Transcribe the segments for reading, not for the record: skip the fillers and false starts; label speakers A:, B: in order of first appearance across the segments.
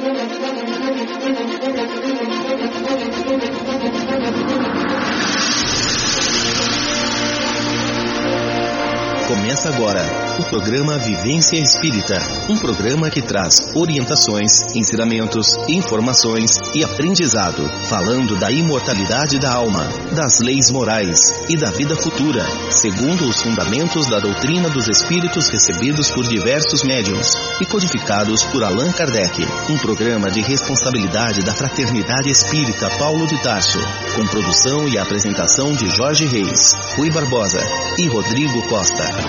A: Começa agora o programa Vivência Espírita, um programa que traz orientações, ensinamentos, informações e aprendizado, falando da imortalidade da alma, das leis morais e da vida futura, segundo os fundamentos da doutrina dos espíritos recebidos por diversos médiuns e codificados por Allan Kardec. Um programa de responsabilidade da Fraternidade Espírita Paulo de Tarso, com produção e apresentação de Jorge Reis, Rui Barbosa e Rodrigo Costa.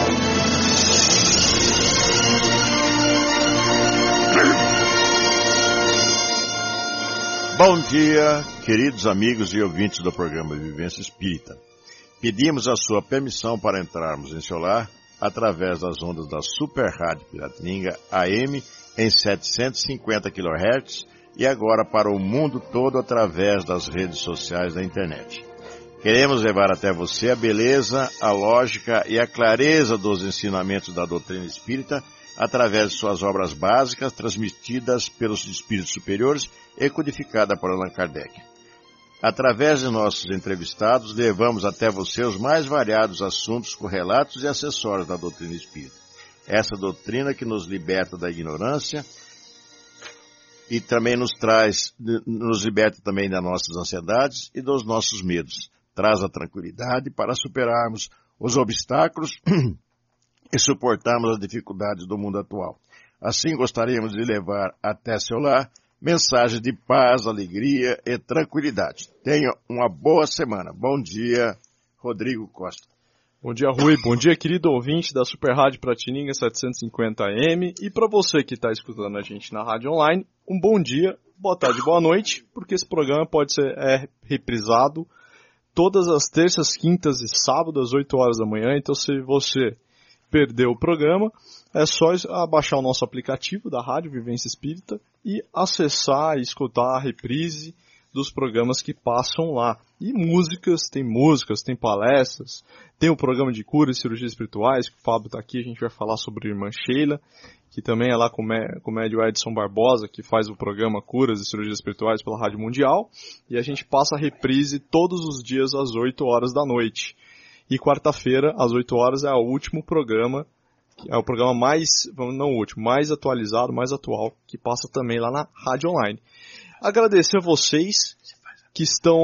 B: Bom dia, queridos amigos e ouvintes do programa Vivência Espírita. Pedimos a sua permissão para entrarmos em seu lar através das ondas da Super Rádio Piratininga AM em 750 kHz e agora para o mundo todo através das redes sociais da internet. Queremos levar até você a beleza, a lógica e a clareza dos ensinamentos da doutrina espírita através de suas obras básicas transmitidas pelos espíritos superiores e codificada por Allan Kardec. Através de nossos entrevistados, levamos até você os mais variados assuntos, correlatos e acessórios da doutrina espírita. Essa doutrina que nos liberta da ignorância e também nos liberta também das nossas ansiedades e dos nossos medos. Traz a tranquilidade para superarmos os obstáculos e suportarmos as dificuldades do mundo atual. Assim, gostaríamos de levar até seu lar mensagens de paz, alegria e tranquilidade. Tenha uma boa semana. Bom dia, Rodrigo Costa.
C: Bom dia, Rui. Bom dia, querido ouvinte da Super Rádio Piratininga 750 AM. E para você que está escutando a gente na rádio online, um bom dia, boa tarde, boa noite, porque esse programa pode ser reprisado todas as terças, quintas e sábados, às 8 horas da manhã. Então, se você perdeu o programa, é só baixar o nosso aplicativo da Rádio Vivência Espírita e acessar e escutar a reprise dos programas que passam lá. E músicas, tem palestras, tem o programa de cura e cirurgias espirituais, que o Fábio está aqui, a gente vai falar sobre a irmã Sheila, que também é lá com o médium Edson Barbosa, que faz o programa Curas e Cirurgias Espirituais pela Rádio Mundial, e a gente passa a reprise todos os dias às 8 horas da noite. E quarta-feira, às 8 horas, é o último programa, é o programa mais atualizado, mais atual, que passa também lá na Rádio Online. Agradecer a vocês que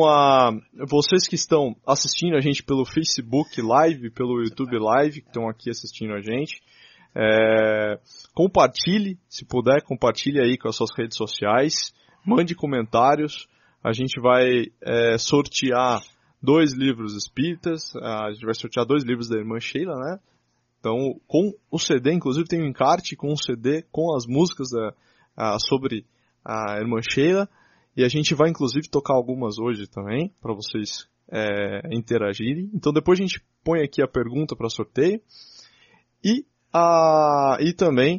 C: estão assistindo a gente pelo Facebook Live, pelo YouTube Live, que estão aqui assistindo a gente. Compartilhe, se puder, compartilhe aí com as suas redes sociais, mande comentários, a gente vai sortear 2 livros espíritas, a gente vai sortear 2 livros da irmã Sheila, né? Então, com o CD, inclusive tem um encarte com o CD, com as músicas sobre a irmã Sheila, e a gente vai inclusive tocar algumas hoje também, para vocês interagirem. Então depois a gente põe aqui a pergunta para sorteio, e também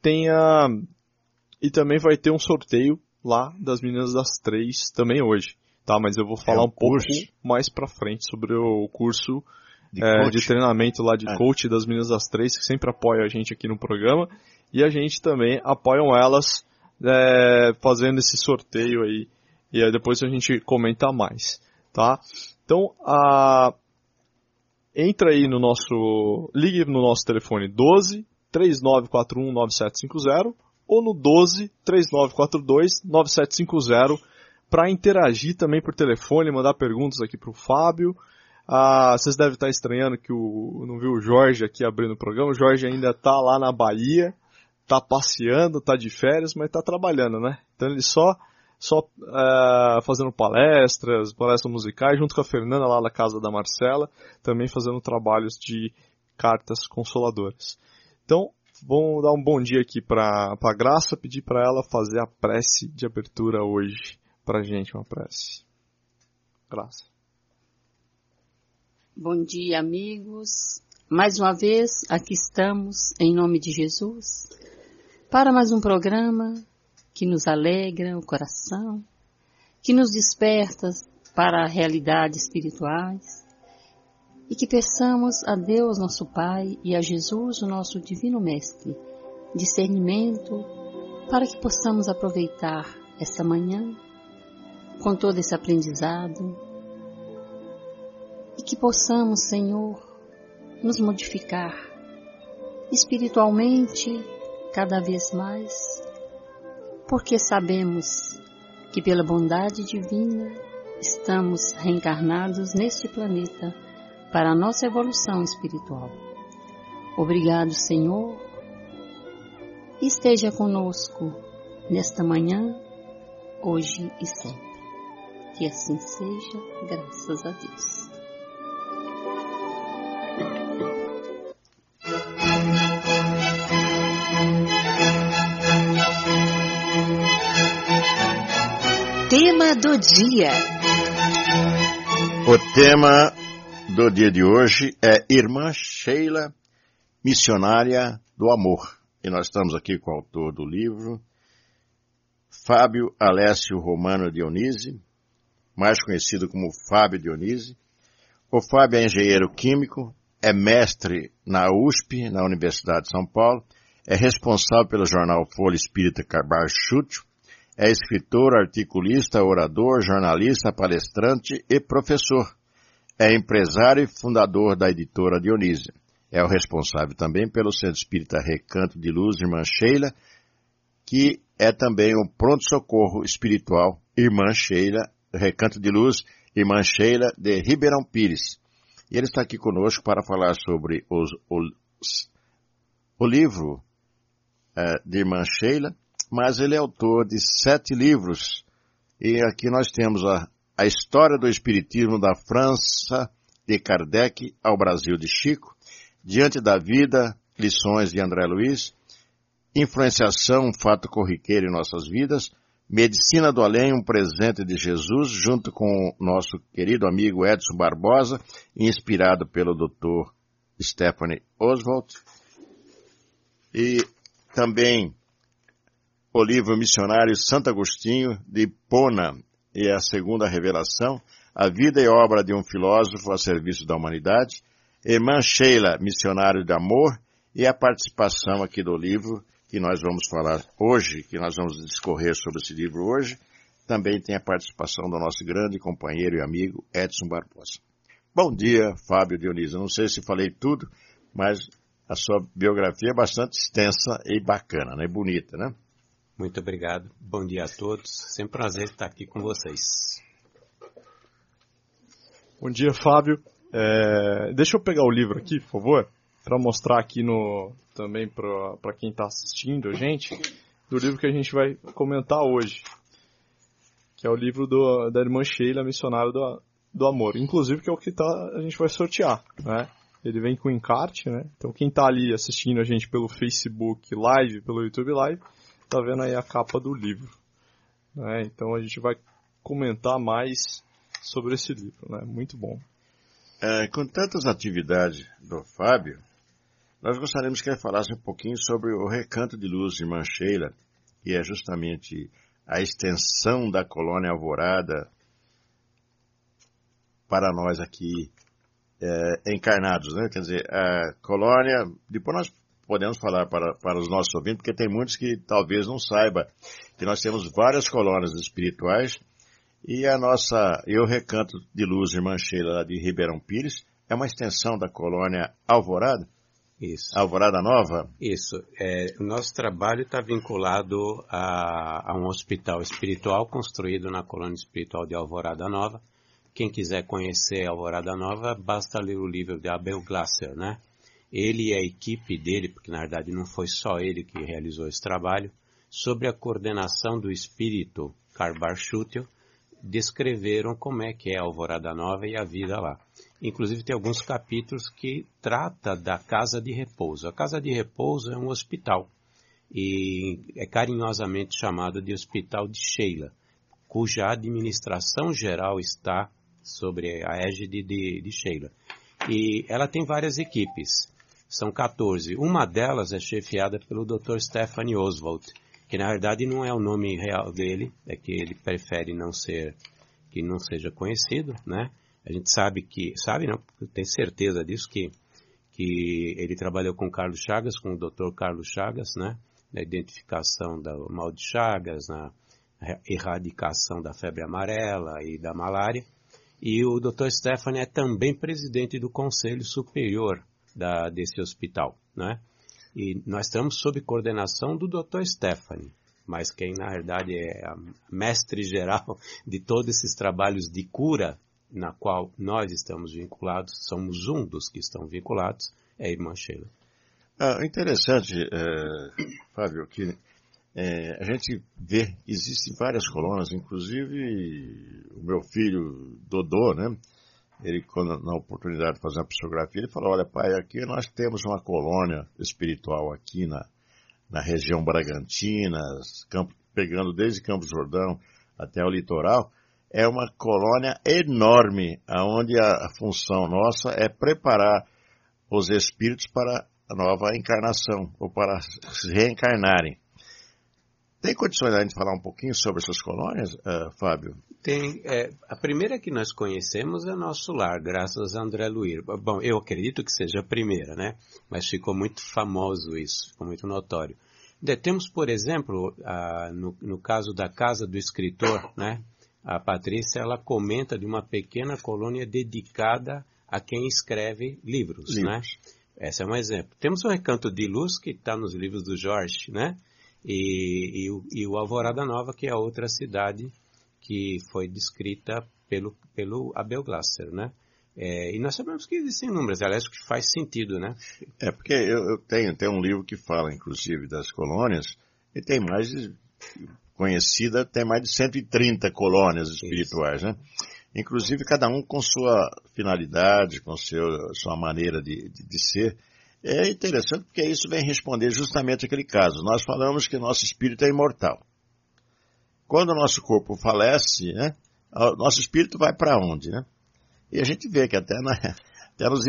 C: vai ter um sorteio lá das meninas das 3 também hoje, tá? Mas eu vou falar um pouco mais pra frente sobre o curso de treinamento lá de coach das meninas das 3, que sempre apoia a gente aqui no programa, e a gente também apoiam elas fazendo esse sorteio aí, e aí depois a gente comenta mais, tá? Então, entra aí ligue no nosso telefone 12 3941 9750 ou no 12 3942 9750 para interagir também por telefone, mandar perguntas aqui para o Fábio. Vocês devem estar estranhando que não viu o Jorge aqui abrindo o programa. O Jorge ainda está lá na Bahia, está passeando, está de férias, mas está trabalhando, né? Então ele só fazendo palestras musicais, junto com a Fernanda lá na casa da Marcela, também fazendo trabalhos de cartas consoladoras. Então, vamos dar um bom dia aqui para a Graça, pedir para ela fazer a prece de abertura hoje pra gente, uma prece. Graça.
D: Bom dia, amigos. Mais uma vez, aqui estamos, em nome de Jesus, para mais um programa que nos alegra o coração, que nos desperta para realidades espirituais e que peçamos a Deus, nosso Pai, e a Jesus, o nosso Divino Mestre, discernimento para que possamos aproveitar esta manhã com todo esse aprendizado e que possamos, Senhor, nos modificar espiritualmente cada vez mais, porque sabemos que pela bondade divina estamos reencarnados neste planeta para a nossa evolução espiritual. Obrigado, Senhor. Esteja conosco nesta manhã, hoje e sempre. Que assim seja, graças a Deus.
E: Tema do dia.
B: O tema do dia de hoje é Irmã Sheila, Missionária do Amor. E nós estamos aqui com o autor do livro, Fábio Alessio Romano Dionisi, mais conhecido como Fábio Dionisi. O Fábio é engenheiro químico, é mestre na USP, na Universidade de São Paulo, é responsável pelo jornal Folha Espírita Carbar Chútil, é escritor, articulista, orador, jornalista, palestrante e professor. É empresário e fundador da editora Dionise. É o responsável também pelo Centro Espírita Recanto de Luz, Irmã Sheila, que é também o pronto-socorro espiritual Irmã Sheila, Recanto de Luz, Irmã Sheila de Ribeirão Pires. E ele está aqui conosco para falar sobre o livro de Irmã Sheila, mas ele é autor de 7 livros. E aqui nós temos a História do Espiritismo da França de Kardec ao Brasil de Chico, Diante da Vida, Lições de André Luiz, Influenciação, um fato corriqueiro em nossas vidas, Medicina do Além, um presente de Jesus, junto com o nosso querido amigo Edson Barbosa, inspirado pelo Dr. Stephanie Oswald, e também o livro Missionário Santo Agostinho, de Hipona, e a Segunda Revelação, A Vida e Obra de um Filósofo a Serviço da Humanidade, Irmã Sheila, Missionário de Amor, e a participação aqui do livro, que nós vamos falar hoje, que nós vamos discorrer sobre esse livro hoje, também tem a participação do nosso grande companheiro e amigo Edson Barbosa. Bom dia, Fábio Dionisi. Não sei se falei tudo, mas a sua biografia é bastante extensa e bacana, né? Bonita, né?
F: Muito obrigado. Bom dia a todos. Sempre um prazer estar aqui com vocês.
C: Bom dia, Fábio. Deixa eu pegar o livro aqui, por favor, para mostrar aqui também para quem está assistindo a gente, do livro que a gente vai comentar hoje, que é o livro da Irmã Sheila, Missionária do Amor. Inclusive, que é o que a gente vai sortear, né? Ele vem com encarte, né? Então, quem está ali assistindo a gente pelo Facebook Live, pelo YouTube Live, tá vendo aí a capa do livro, né? Então a gente vai comentar mais sobre esse livro, né? Muito bom.
B: Com tantas atividades do Fábio, nós gostaríamos que ele falasse um pouquinho sobre o Recanto de Luz de Irmã Sheila, que é justamente a extensão da Colônia Alvorada para nós aqui encarnados, né? Quer dizer, a colônia, depois nós podemos falar para os nossos ouvintes, porque tem muitos que talvez não saibam que nós temos várias colônias espirituais e o Recanto de Luz Irmã Sheila lá de Ribeirão Pires é uma extensão da colônia Alvorada?
F: Isso.
B: Alvorada Nova?
F: Isso. O nosso trabalho está vinculado a um hospital espiritual construído na colônia espiritual de Alvorada Nova. Quem quiser conhecer Alvorada Nova, basta ler o livro de Abel Glasser, né? Ele e a equipe dele, porque na verdade não foi só ele que realizou esse trabalho, sob a coordenação do espírito Carbar Chútil, descreveram como é que é a Alvorada Nova e a vida lá. Inclusive tem alguns capítulos que trata da Casa de Repouso. A Casa de Repouso é um hospital e é carinhosamente chamado de Hospital de Sheila, cuja administração geral está sobre a égide de Sheila. E ela tem várias equipes. São 14. Uma delas é chefiada pelo Dr. Stephanie Oswald, que na verdade não é o nome real dele, é que ele prefere que não seja conhecido, né? A gente sabe não, tem certeza disso, que ele trabalhou com Carlos Chagas, com o Dr. Carlos Chagas, né? na identificação do mal de Chagas, na erradicação da febre amarela e da malária. E o Dr. Stephanie é também presidente do Conselho Superior desse hospital, né? E nós estamos sob coordenação do Dr. Stephanie, mas quem na verdade é a mestre geral de todos esses trabalhos de cura, na qual nós estamos vinculados, somos um dos que estão vinculados, é a irmã Sheila.
B: Interessante, Fábio, que a gente vê, existem várias colônias, inclusive o meu filho Dodô, né? Ele, quando na oportunidade de fazer uma psicografia, ele falou, olha pai, aqui nós temos uma colônia espiritual aqui na região Bragantina, pegando desde Campos Jordão até o litoral, é uma colônia enorme, onde a função nossa é preparar os espíritos para a nova encarnação, ou para se reencarnarem. Tem condições de a gente falar um pouquinho sobre essas colônias, Fábio?
F: Tem. A primeira que nós conhecemos é Nosso Lar, graças a André Luir. Bom, eu acredito que seja a primeira, né? Mas ficou muito famoso isso, ficou muito notório. Temos, por exemplo, no caso da Casa do Escritor, né? A Patrícia, ela comenta de uma pequena colônia dedicada a quem escreve livros, né? Esse é um exemplo. Temos o Recanto de Luz, que está nos livros do Jorge, né? E o Alvorada Nova, que é a outra cidade que foi descrita pelo Abel Glasser, né? E nós sabemos que existem números, aliás, que faz sentido, né?
B: Porque eu tenho um livro que fala, inclusive, das colônias, e tem mais de 130 colônias espirituais, né? Inclusive, cada um com sua finalidade, com sua maneira de ser. É interessante porque isso vem responder justamente aquele caso. Nós falamos que o nosso espírito é imortal. Quando o nosso corpo falece, né, o nosso espírito vai para onde, né? E a gente vê que até nos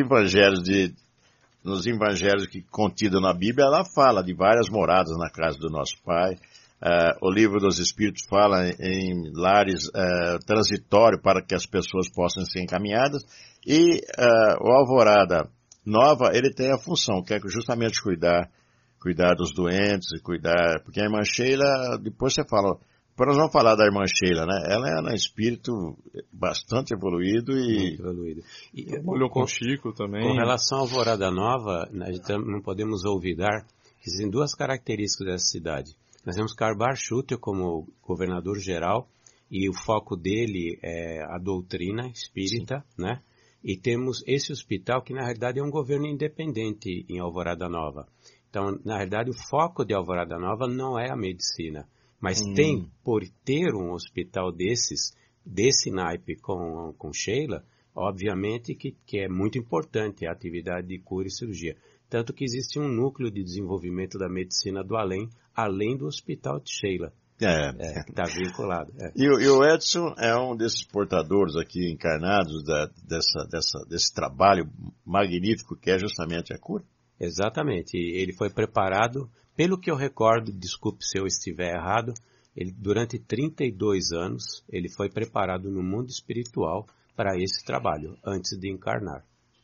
B: evangelhos que contidos na Bíblia, ela fala de várias moradas na casa do nosso Pai. O livro dos Espíritos fala em lares transitórios para que as pessoas possam ser encaminhadas. E o Alvorada Nova, ele tem a função, que é justamente cuidar dos doentes, porque a irmã Sheila, depois você fala, nós vamos falar da irmã Sheila, né? Ela é um espírito bastante evoluído e...
C: Olhou com o Chico também.
F: Com relação à Alvorada Nova, nós não podemos olvidar que existem duas características dessa cidade. Nós temos Karl Schutter como governador geral, e o foco dele é a doutrina espírita, né? E temos esse hospital que, na realidade, é um governo independente em Alvorada Nova. Então, na realidade, o foco de Alvorada Nova não é a medicina, mas tem, por ter um hospital desse naipe com Sheila, obviamente que é muito importante a atividade de cura e cirurgia. Tanto que existe um núcleo de desenvolvimento da medicina do além do hospital de Sheila. Que está vinculado.
B: E o Edson é um desses portadores aqui encarnados desse trabalho magnífico que é justamente a cura?
F: Exatamente. Ele foi preparado, pelo que eu recordo, desculpe se eu estiver errado, durante 32 anos ele foi preparado no mundo espiritual para esse trabalho, antes de encarnar.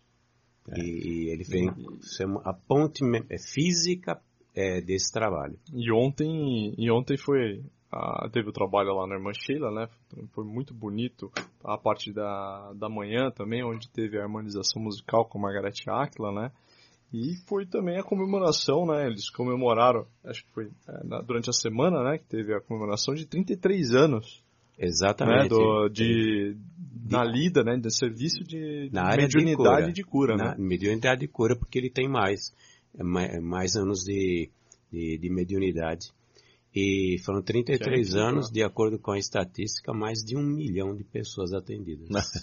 F: E ele vem ser a ponte física desse trabalho.
C: E ontem teve o trabalho lá na irmã Sheila, né? Foi muito bonito a parte da manhã também, onde teve a harmonização musical com Margareth Áquila, né? E foi também a comemoração, né? Eles comemoraram, acho que foi durante a semana, né? Que teve a comemoração de 33 anos.
F: Exatamente.
C: Né, na lida, né? Do serviço de mediunidade de cura, né?
F: Mediunidade de cura, porque ele tem mais anos de mediunidade. E foram 33 anos, de acordo com a estatística, mais de 1 milhão de pessoas atendidas.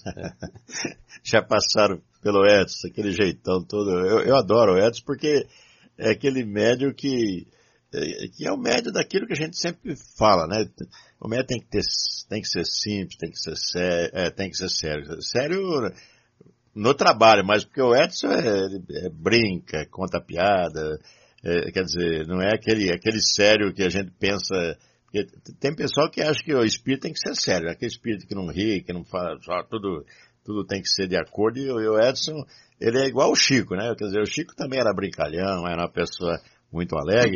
B: Já passaram pelo Edson, aquele jeitão todo. Eu adoro o Edson porque é aquele médium que é o médium daquilo que a gente sempre fala, né? O médium tem que ser simples, tem que ser sério. Sério no trabalho, mas porque o Edson brinca, conta piada, quer dizer, não é aquele sério que a gente pensa. Porque tem pessoal que acha que o espírito tem que ser sério, aquele espírito que não ri, que não fala, só tudo tem que ser de acordo, e o Edson, ele é igual o Chico, né? Quer dizer, o Chico também era brincalhão, era uma pessoa muito alegre,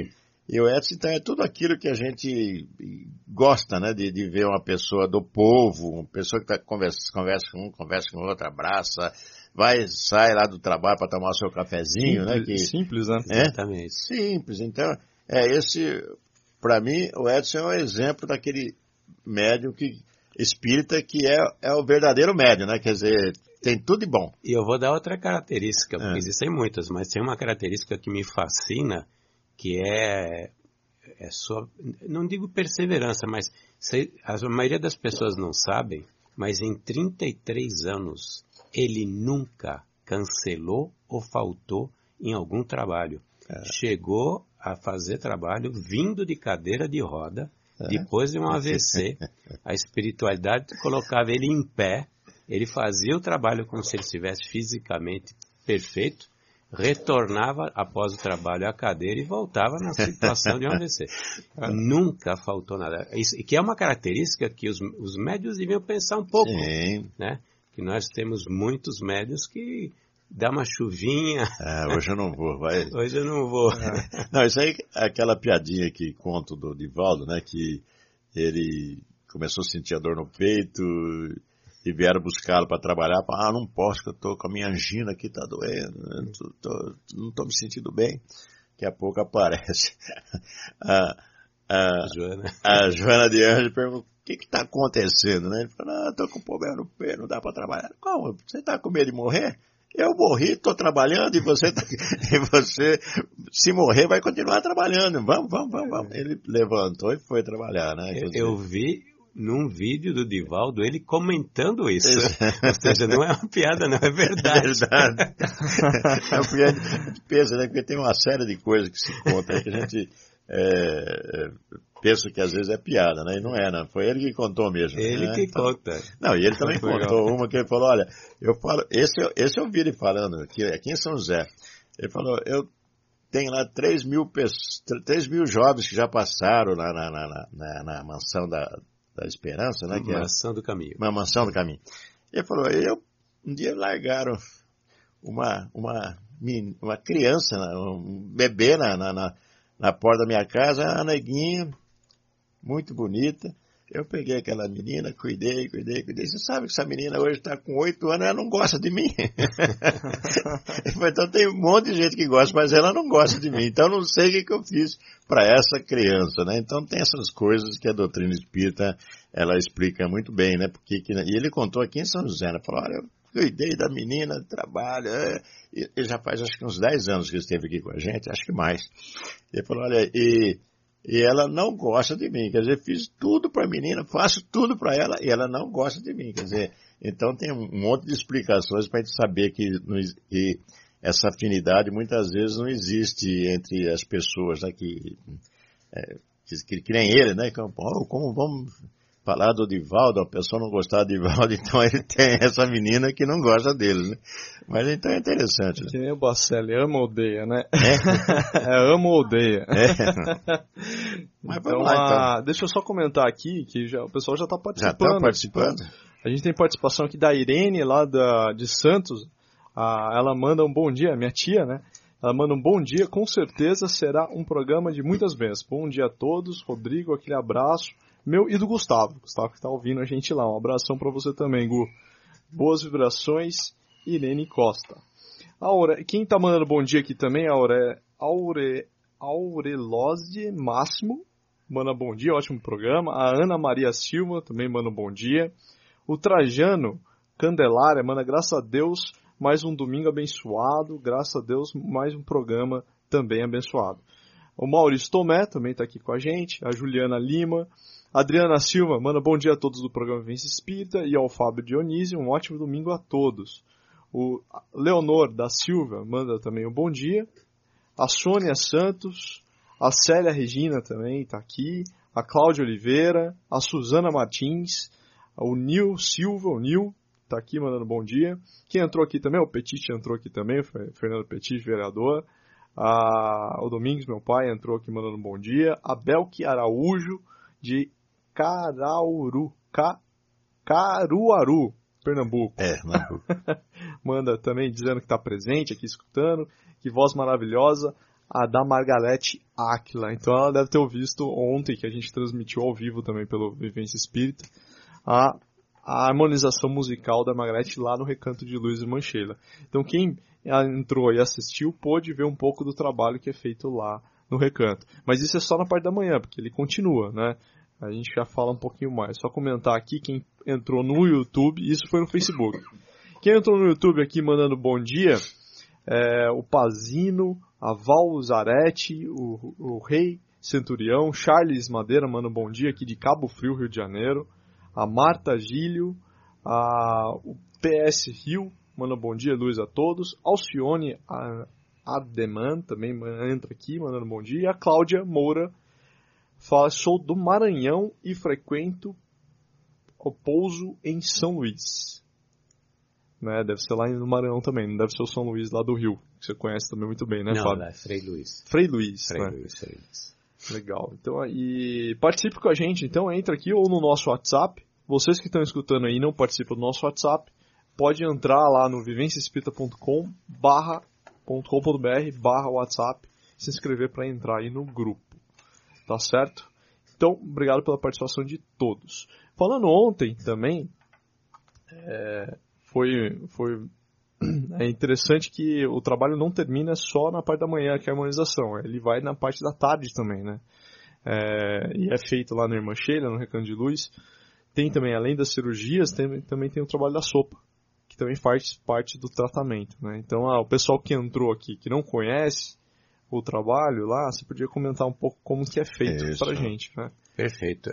B: E o Edson, então, é tudo aquilo que a gente gosta, né? De ver uma pessoa do povo, uma pessoa que conversa com um, conversa com o outro, abraça, sai lá do trabalho para tomar o seu cafezinho,
C: simples, né?
F: Exatamente.
B: Simples. Então, para mim, o Edson é um exemplo daquele médium espírita que é o verdadeiro médium, né? Quer dizer, tem tudo de bom.
F: E eu vou dar outra característica, porque existem muitas, mas tem uma característica que me fascina, que é sua, não digo perseverança, mas a maioria das pessoas não sabem, mas em 33 anos ele nunca cancelou ou faltou em algum trabalho. Chegou a fazer trabalho vindo de cadeira de roda, depois de um AVC, a espiritualidade colocava ele em pé, ele fazia o trabalho como se ele estivesse fisicamente perfeito, retornava após o trabalho à cadeira e voltava na situação de um AVC. Nunca faltou nada. Isso, que é uma característica que os médios deviam pensar um pouco.
B: Sim.
F: Né? Que nós temos muitos médios que dá uma chuvinha.
B: Hoje eu não vou, vai.
F: Hoje eu não vou.
B: Não, isso aí é aquela piadinha que conto do Divaldo, né? Que ele começou a sentir a dor no peito e vieram buscá-lo para trabalhar. Não posso, que eu tô com a minha angina aqui, tá doendo, não tô me sentindo bem. Daqui a pouco aparece a Joana de Anjos pergunta: o que está acontecendo, né? Ele fala: tô com problema no pé, não dá para trabalhar. Como? Você tá com medo de morrer? Eu morri, tô trabalhando e você se morrer vai continuar trabalhando. Vamos. Ele levantou e foi trabalhar, né?
F: Eu vi num vídeo do Divaldo ele comentando isso. Ou seja, não é uma piada, não, é verdade.
B: É verdade. É uma piada, a gente pensa, né? Porque tem uma série de coisas que se conta aí que a gente pensa que às vezes é piada, né? E não é, não. Foi ele que contou mesmo.
F: Ele, né? Que conta.
B: Não, e ele também contou uma que ele falou: olha, eu falo, esse eu vi ele falando aqui em São José. Ele falou: eu tenho lá 3 mil jovens que já passaram lá na mansão da Esperança, né? Que
F: Mansão do Caminho.
B: Uma mansão do Caminho. Ele falou: um dia largaram uma criança, um bebê na porta da minha casa, a neguinha, muito bonita. Eu peguei aquela menina, cuidei. Você sabe que essa menina hoje está com 8 anos, ela não gosta de mim. Então tem um monte de gente que gosta, mas ela não gosta de mim. Então não sei o que eu fiz para essa criança, né? Então tem essas coisas que a doutrina espírita, ela explica muito bem, né? E ele contou aqui em São José, né? Falou: olha, eu cuidei da menina, trabalho, e já faz acho que uns 10 anos que ele esteve aqui com a gente, acho que mais. Ele falou: olha, e ela não gosta de mim, quer dizer, fiz tudo para a menina, faço tudo para ela e ela não gosta de mim, quer dizer, então tem um monte de explicações para a gente saber que essa afinidade muitas vezes não existe entre as pessoas, né, que nem ele, né, como vamos falar do Divaldo, a pessoa não gostar do Divaldo, então ele tem essa menina que não gosta dele, né? Mas então é interessante.
C: Que nem o Bacelli, ama ou odeia, né? Ama ou odeia.
B: Mas vamos lá, então.
C: Deixa eu só comentar aqui, que o pessoal já está participando.
B: Já está participando?
C: A gente tem participação aqui da Irene, lá de Santos. Ela manda um bom dia, minha tia, né? Ela manda um bom dia, com certeza será um programa de muitas bênçãos. Bom dia a todos, Rodrigo, aquele abraço. Meu e do Gustavo que está ouvindo a gente lá. Um abração para você também, Gu. Boas vibrações, Irene Costa. Quem está mandando bom dia aqui também é Aurelose Máximo. Manda bom dia, ótimo programa. A Ana Maria Silva também manda um bom dia. O Trajano Candelária manda: graças a Deus, mais um domingo abençoado. Graças a Deus, mais um programa também abençoado. O Maurício Tomé também está aqui com a gente. A Juliana Lima. Adriana Silva manda bom dia a todos do programa Vivência Espírita, e ao Fábio Dionísio, um ótimo domingo a todos. O Leonor da Silva manda também um bom dia. A Sônia Santos, a Célia Regina também está aqui. A Cláudia Oliveira, a Suzana Martins, o Nil Silva, o Nil está aqui mandando bom dia. Quem entrou aqui também, o Petit entrou aqui também, foi Fernando Petit, vereador. O Domingos, meu pai, entrou aqui mandando bom dia. A Belki Araújo, de Caruaru, Pernambuco.
B: Pernambuco.
C: Manda também dizendo que está presente aqui escutando. Que voz maravilhosa. a da Margarete Áquila. Então ela deve ter visto ontem, que a gente transmitiu ao vivo também pelo Vivência Espírita, a harmonização musical da Margarete lá no Recanto de Luz, Irmã Sheila. Então quem entrou e assistiu pôde ver um pouco do trabalho que é feito lá no Recanto. Mas isso é só na parte da manhã, porque ele continua, né? A gente já fala um pouquinho mais. Só comentar aqui quem entrou no YouTube, isso foi no Facebook. Quem entrou no YouTube aqui mandando bom dia, o Pazino, a Val Zarete, o Rei Centurião, Charles Madeira manda bom dia aqui de Cabo Frio, Rio de Janeiro, a Marta Gílio, o PS Rio manda bom dia, luz a todos, Alcione Ademan também entra aqui mandando bom dia, e a Cláudia Moura fala, sou do Maranhão e frequento o pouso em São Luís. Né? Deve ser lá no Maranhão também, não deve ser o São Luís lá do Rio, que você conhece também muito bem, né,
F: não,
C: Fábio?
F: Não, é Frei Luís.
C: Frei Luís,
F: Frei
C: né?
F: Luís, Frei Luís.
C: Legal. Então, e participe com a gente, então entra aqui ou no nosso WhatsApp. Vocês que estão escutando aí e não participam do nosso WhatsApp, pode entrar lá no vivenciaespírita.com.br/WhatsApp, se inscrever para entrar aí no grupo. Tá certo? Então, obrigado pela participação de todos. Falando ontem também, é interessante que o trabalho não termina só na parte da manhã, que é a harmonização. Ele vai na parte da tarde também, né? E é feito lá na Irmã Sheila, no Recanto de Luz. Tem também, além das cirurgias, também tem o trabalho da sopa, que também faz parte do tratamento, né? Então, o pessoal que entrou aqui, que não conhece o trabalho lá, você podia comentar um pouco como que é feito pra gente, né?
F: Perfeito.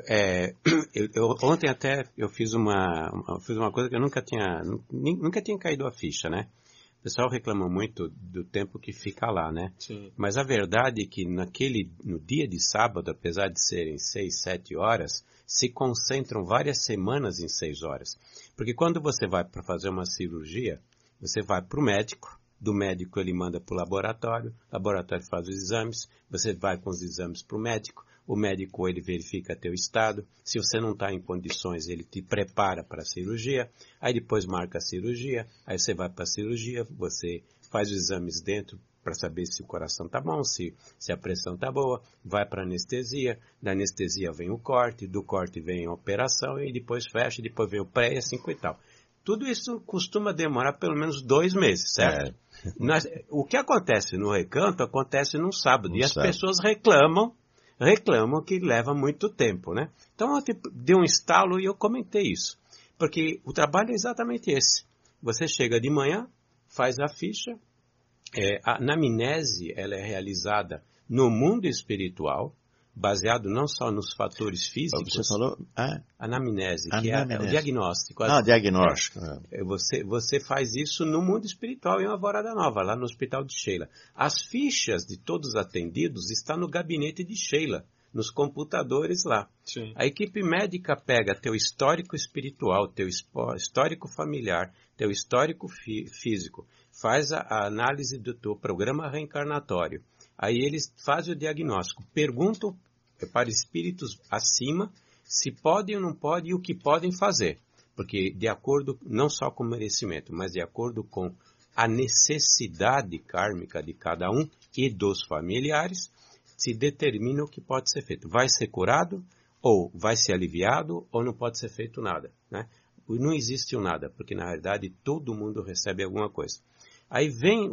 F: Ontem até eu fiz uma coisa que eu nunca tinha caído a ficha, né? O pessoal reclama muito do tempo que fica lá, né?
C: Sim.
F: Mas a verdade é que no dia de sábado, apesar de serem 6, 7 horas, se concentram várias semanas em 6 horas. Porque quando você vai para fazer uma cirurgia, você vai para o médico, do médico ele manda para o laboratório faz os exames, você vai com os exames para o médico ele verifica teu estado, se você não está em condições, ele te prepara para a cirurgia, aí depois marca a cirurgia, aí você vai para a cirurgia, você faz os exames dentro para saber se o coração está bom, se a pressão está boa, vai para anestesia, da anestesia vem o corte, do corte vem a operação, e depois fecha, depois vem o pré e assim e tal. Tudo isso costuma demorar pelo menos 2 meses, certo? O que acontece no Recanto, acontece no sábado, e as pessoas reclamam que leva muito tempo, né? Então eu dei um estalo e eu comentei isso. Porque o trabalho é exatamente esse. Você chega de manhã, faz a ficha, a anamnese ela é realizada no mundo espiritual, baseado não só nos fatores físicos.
B: Você falou?
F: Anamnese, que é o diagnóstico.
B: Diagnóstico.
F: Você faz isso no mundo espiritual em Alvorada Nova, lá no Hospital de Sheila. As fichas de todos os atendidos estão no gabinete de Sheila, nos computadores lá.
C: Sim.
F: A equipe médica pega teu histórico espiritual, teu histórico familiar, teu histórico físico, faz a análise do teu programa reencarnatório. Aí eles fazem o diagnóstico, perguntam para espíritos acima se podem ou não podem e o que podem fazer. Porque de acordo, não só com o merecimento, mas de acordo com a necessidade kármica de cada um e dos familiares, se determina o que pode ser feito. Vai ser curado, ou vai ser aliviado, ou não pode ser feito nada, né? Não existe o nada, porque na verdade todo mundo recebe alguma coisa. Aí vem,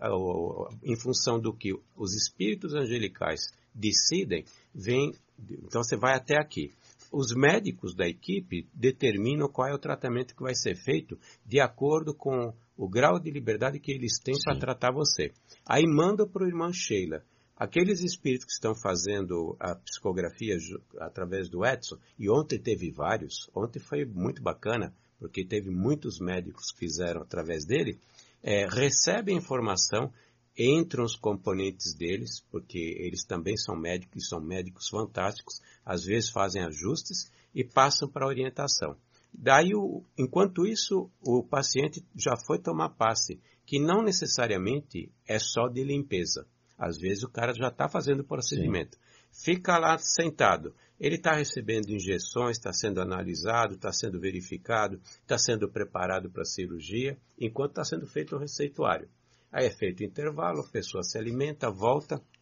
F: em função do que os espíritos angelicais decidem, então você vai até aqui. Os médicos da equipe determinam qual é o tratamento que vai ser feito de acordo com o grau de liberdade que eles têm para tratar você. Aí mandam para o Irmã Sheila. Aqueles espíritos que estão fazendo a psicografia através do Edson, e ontem teve vários, ontem foi muito bacana, porque teve muitos médicos que fizeram através dele, recebem informação, entram os componentes deles, porque eles também são médicos, e são médicos fantásticos, às vezes fazem ajustes e passam para a orientação. Daí, enquanto isso, o paciente já foi tomar passe, que não necessariamente é só de limpeza. Às vezes o cara já está fazendo o procedimento. Sim. Fica lá sentado. Ele está recebendo injeções, está sendo analisado, está sendo verificado, está sendo preparado para a cirurgia, enquanto está sendo feito o receituário. Aí é feito o intervalo, a pessoa se alimenta, volta,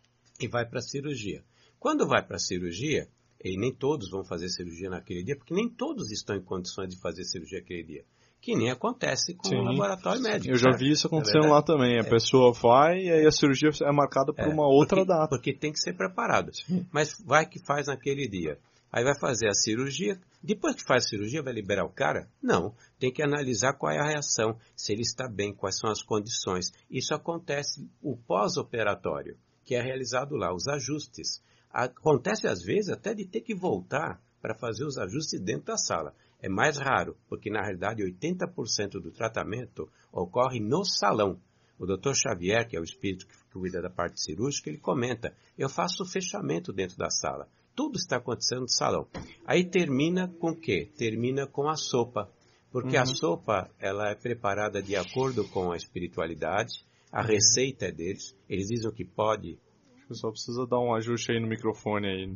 F: e vai para a cirurgia. Quando vai para a cirurgia, e nem todos vão fazer cirurgia naquele dia, porque nem todos estão em condições de fazer cirurgia naquele dia. Que nem acontece com o laboratório médico.
C: Eu já vi isso acontecendo lá também. A pessoa vai e aí a cirurgia é marcada por uma outra data.
F: Porque tem que ser preparado. Sim. Mas vai que faz naquele dia. Aí vai fazer a cirurgia. Depois que faz a cirurgia, vai liberar o cara? Não. Tem que analisar qual é a reação, se ele está bem, quais são as condições. Isso acontece o pós-operatório, que é realizado lá, os ajustes. Acontece às vezes até de ter que voltar para fazer os ajustes dentro da sala. É mais raro, porque na realidade 80% do tratamento ocorre no salão. O Dr. Xavier, que é o espírito que cuida da parte cirúrgica, ele comenta, eu faço o fechamento dentro da sala. Tudo está acontecendo no salão. Aí termina com o quê? Termina com a sopa. Porque a sopa, ela é preparada de acordo com a espiritualidade, a receita é deles, eles dizem o que pode.
C: Acho que só precisa dar um ajuste aí no microfone aí.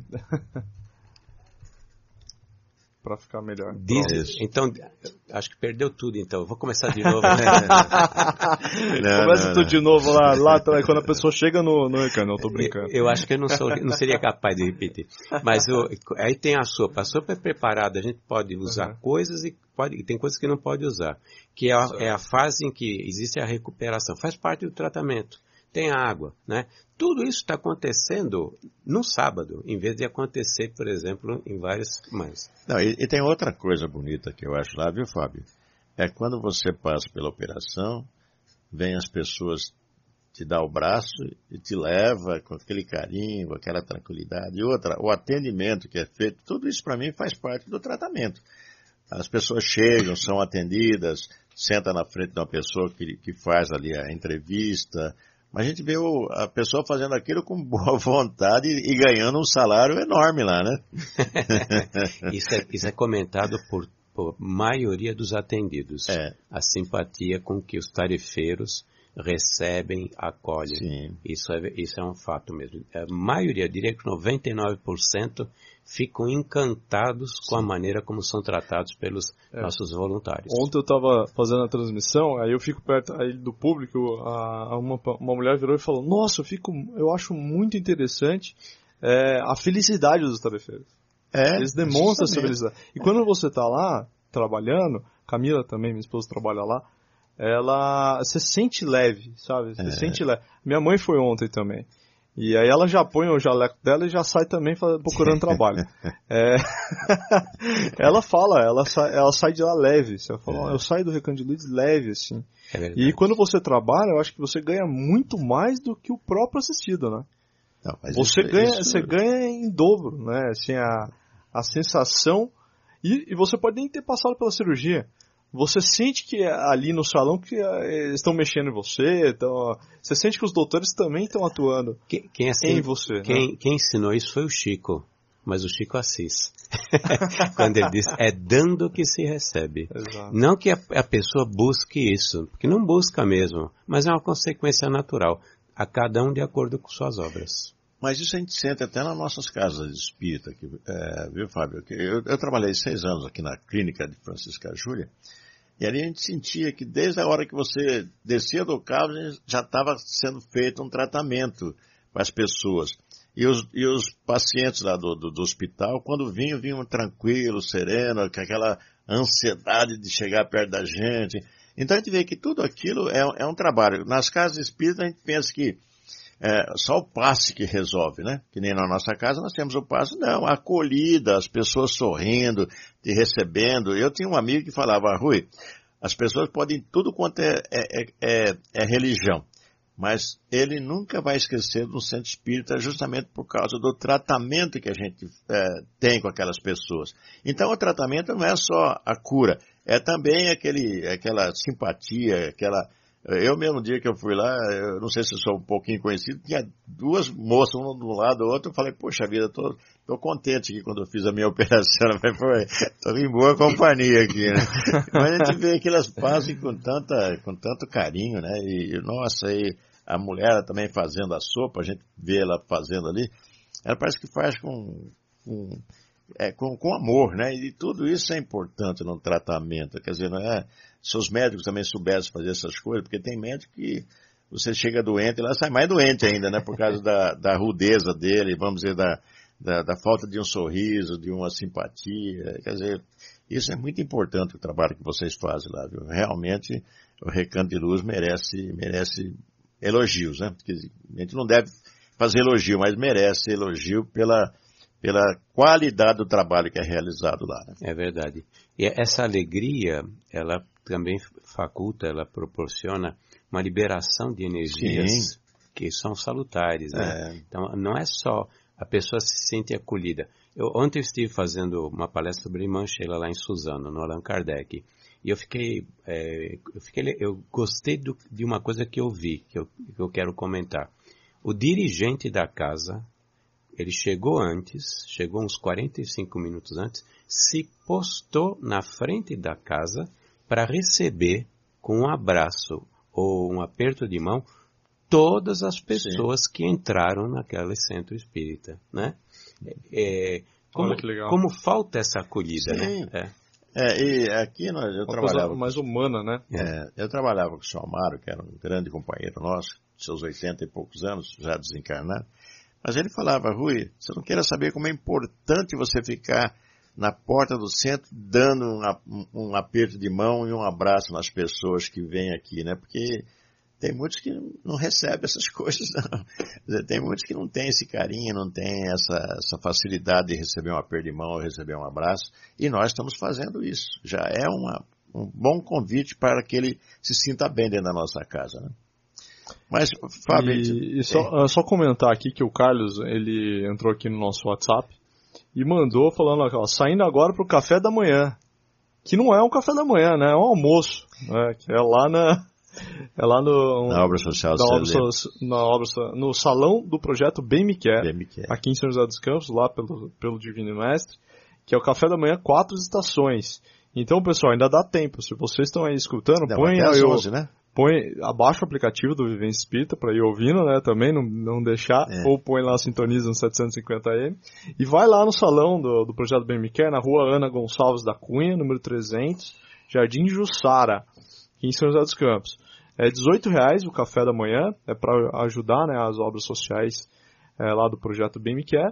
C: Para ficar melhor.
F: Então, acho que perdeu tudo, então. Vou começar de novo.
C: Começa tudo de novo lá atrás, quando a pessoa chega no recado. Eu tô brincando.
F: Eu acho que eu não seria capaz de repetir. Mas aí tem a sopa. A sopa é preparada, a gente pode usar coisas e tem coisas que não pode usar. Que é a fase em que existe a recuperação. Faz parte do tratamento. Tem a água, né? Tudo isso está acontecendo no sábado, em vez de acontecer, por exemplo, em vários mais.
B: Não, e tem outra coisa bonita que eu acho lá, viu, Fábio? É quando você passa pela operação, vem as pessoas te dar o braço e te leva com aquele carinho, com aquela tranquilidade. E outra, o atendimento que é feito, tudo isso para mim faz parte do tratamento. As pessoas chegam, são atendidas, senta na frente de uma pessoa que faz ali a entrevista. Mas a gente vê a pessoa fazendo aquilo com boa vontade e ganhando um salário enorme lá, né?
F: Isso é comentado por maioria dos atendidos. A simpatia com que os tarefeiros recebem, acolhem. Sim. Isso é um fato mesmo. A maioria, eu diria que 99%, ficam encantados com a maneira como são tratados pelos nossos voluntários.
C: Ontem eu estava fazendo a transmissão, aí eu fico perto aí do público, uma mulher virou e falou, nossa, eu acho muito interessante a felicidade dos tarefeiros. Eles demonstram essa felicidade. E quando você está lá, trabalhando, Camila também, minha esposa trabalha lá, você sente leve, sabe? Você sente leve. Minha mãe foi ontem também. E aí ela já põe o jaleco dela e já sai também procurando trabalho. Ela fala, ela sai de lá leve. Você fala, eu saio do Recanto de Lourdes leve, assim. E quando você trabalha, eu acho que você ganha muito mais do que o próprio assistido, né? Não, você ganha em dobro, né? Assim, a sensação. E você pode nem ter passado pela cirurgia. Você sente que ali no salão que eles estão mexendo em você, você sente que os doutores também estão atuando em você.
F: Quem ensinou isso foi o Chico, mas o Chico Assis. Quando ele disse, é dando que se recebe. Exato. Não que a pessoa busque isso, porque não busca mesmo, mas é uma consequência natural, a cada um de acordo com suas obras.
B: Mas isso a gente sente até nas nossas casas de espírita, viu, Fábio? Eu trabalhei 6 anos aqui na clínica de Francisca Júlia, e ali a gente sentia que desde a hora que você descia do carro, já estava sendo feito um tratamento para as pessoas. E os pacientes lá do hospital, quando vinham tranquilos, serenos, com aquela ansiedade de chegar perto da gente. Então a gente vê que tudo aquilo é um trabalho. Nas casas espíritas a gente pensa que só o passe que resolve, né? Que nem na nossa casa nós temos o passe. Não, a acolhida, as pessoas sorrindo, te recebendo. Eu tinha um amigo que falava, Rui, as pessoas podem tudo quanto é religião, mas ele nunca vai esquecer do centro espírita justamente por causa do tratamento que a gente tem com aquelas pessoas. Então o tratamento não é só a cura, é também aquela simpatia, Eu mesmo, dia que eu fui lá, eu não sei se eu sou um pouquinho conhecido, tinha 2 moças, uma de um lado, a outra, eu falei, poxa vida, tô contente aqui quando eu fiz a minha operação, eu falei, tô em boa companhia aqui, né? Mas a gente vê que elas fazem com tanto carinho, né? E nossa, e a mulher também fazendo a sopa, a gente vê ela fazendo ali, ela parece que faz com amor, né? E tudo isso é importante no tratamento. Quer dizer, não é... Se os médicos também soubessem fazer essas coisas, porque tem médico que você chega doente, lá sai mais doente ainda, né? Por causa da rudeza dele, vamos dizer, da falta de um sorriso, de uma simpatia. Quer dizer, isso é muito importante o trabalho que vocês fazem lá, viu? Realmente, o Recanto de Luz merece elogios, né? Porque a gente não deve fazer elogio, mas merece elogio pela qualidade do trabalho que é realizado lá, né?
F: É verdade. E essa alegria, ela também faculta, ela proporciona uma liberação de energias
B: Sim.
F: que são salutares, né?
B: É.
F: Então, não é só a pessoa se sente acolhida. Ontem eu estive fazendo uma palestra sobre Irmã Sheila lá em Suzano, no Allan Kardec. E eu gostei de uma coisa que eu vi, que eu quero comentar. O dirigente da casa, ele chegou uns 45 minutos antes, se postou na frente da casa para receber com um abraço ou um aperto de mão todas as pessoas Sim. que entraram naquele centro espírita, né? Como falta essa acolhida,
B: Sim.
F: né?
B: E aqui eu trabalhava...
C: mais humana, né?
B: Eu trabalhava com o senhor Amaro, que era um grande companheiro nosso, seus 80 e poucos anos, já desencarnado. Mas ele falava, Rui, você não queira saber como é importante você ficar na porta do centro dando um aperto de mão e um abraço nas pessoas que vêm aqui, né? Porque tem muitos que não recebem essas coisas, não. Tem muitos que não têm esse carinho, não têm essa facilidade de receber um aperto de mão, receber um abraço. E nós estamos fazendo isso. Já é um bom convite para que ele se sinta bem dentro da nossa casa, né? Mas, Fábio...
C: E só comentar aqui que o Carlos, ele entrou aqui no nosso WhatsApp e mandou falando, ó, saindo agora para o café da manhã. Que não é um café da manhã, né? É um almoço, né? Que é lá
B: na obra social,
C: no salão do projeto Bem Me Quer, aqui em São José dos Campos, lá pelo Divino Mestre, que é o café da manhã 4 estações. Então, pessoal, ainda dá tempo. Se vocês estão aí escutando, põe
B: às 11, né?
C: Abaixa o aplicativo do Vivência Espírita para ir ouvindo, né? Também não deixar, ou põe lá, sintoniza no 750M e vai lá no salão do projeto Bem Me Quer, na rua Ana Gonçalves da Cunha, número 300, Jardim Jussara, aqui em São José dos Campos. É R$18 o café da manhã, é para ajudar, né, as obras sociais lá do projeto Bem Me Quer.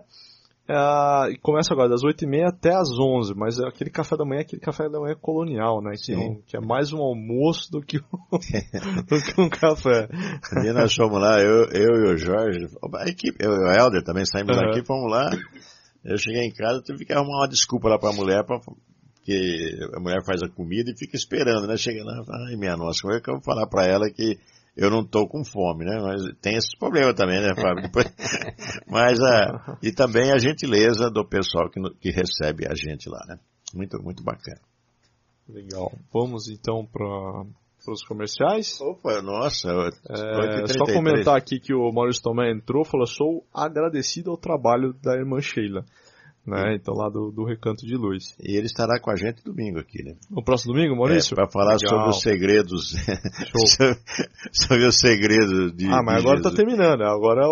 C: E começa agora das 8h30 até as 11, mas aquele café da manhã colonial, né, que é mais um almoço do que um café.
B: E nós fomos lá, eu e o Jorge, a equipe, eu e o Helder também saímos daqui, fomos lá. Eu cheguei em casa, tive que arrumar uma desculpa lá para a mulher, porque a mulher faz a comida e fica esperando, né? Chega lá, ai minha nossa, como é que eu vou falar para ela que eu não estou com fome, né? Mas tem esses problemas também, né, Fábio? Depois... Mas, e também a gentileza do pessoal que recebe a gente lá, né? Muito, muito bacana.
C: Legal. Vamos então para os comerciais?
B: Opa, nossa.
C: Só comentar aqui que o Maurício Tomé entrou e falou, sou agradecido ao trabalho da irmã Sheila. Né? Então lá do Recanto de Luz.
B: E ele estará com a gente domingo aqui, né?
C: No próximo domingo, Maurício?
B: Para falar sobre os segredos. sobre os segredos de
C: mas agora está terminando. Agora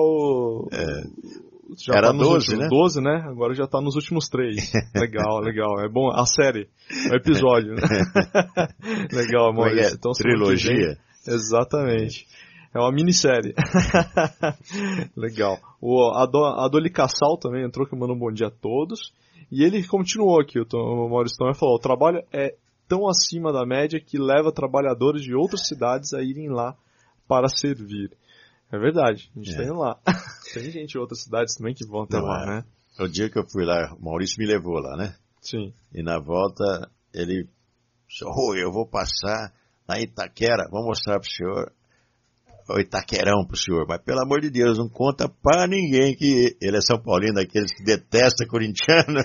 C: já
B: era
C: tá nos
B: 12, né?
C: 12, né? Agora já está nos últimos 3. Legal. É bom. A série. O episódio. Né? Legal, Maurício. Então,
B: trilogia.
C: Exatamente. É uma minissérie. Legal. A Doli Cassal também entrou, que mandou um bom dia a todos. E ele continuou aqui, o Maurício também falou, o trabalho é tão acima da média que leva trabalhadores de outras cidades a irem lá para servir. É verdade, a gente está indo lá. Tem gente de outras cidades também que vão até lá, né?
B: O dia que eu fui lá, o Maurício me levou lá, né?
C: Sim.
B: E na volta, ele disse, eu vou passar na Itaquera, vou mostrar para o senhor o Itaquerão pro senhor, mas pelo amor de Deus, não conta pra ninguém que ele é São Paulino, daqueles que detesta corintiano.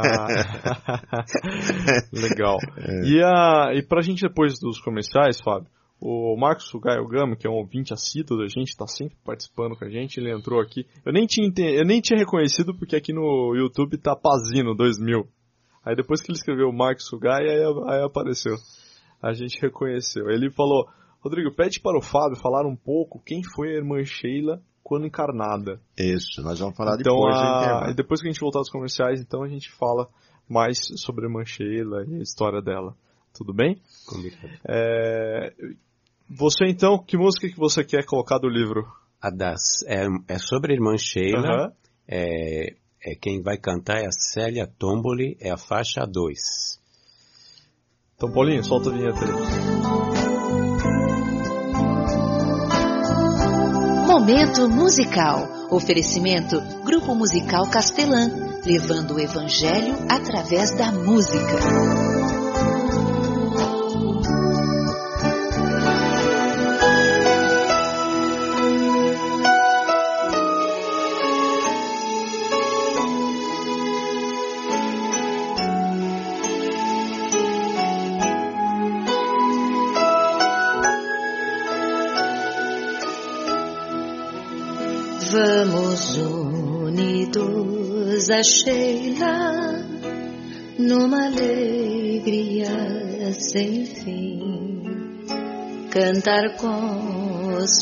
C: Legal. E pra gente depois dos comerciais, Fábio, o Marcos Gaio Gama, que é um ouvinte assíduo da gente, tá sempre participando com a gente, ele entrou aqui. Eu nem tinha reconhecido porque aqui no YouTube tá Pazino 2000. Aí depois que ele escreveu Marcos Gaio, aí apareceu. A gente reconheceu. Ele falou, Rodrigo, pede para o Fábio falar um pouco quem foi a irmã Sheila quando encarnada.
B: Isso, nós vamos falar
C: então,
B: depois.
C: E depois que a gente voltar aos comerciais, então a gente fala mais sobre a irmã Sheila e a história dela. Tudo bem? Você então, que música que você quer colocar do livro?
F: É sobre a irmã Sheila.
C: Uhum.
F: Quem vai cantar é a Célia Tomboli, é a faixa 2.
C: Então, Paulinho, solta a vinheta aí.
E: Momento musical. Oferecimento Grupo Musical Castelã, levando o evangelho através da música.
G: Vamos unidos a Sheila, numa alegria sem fim, cantar com os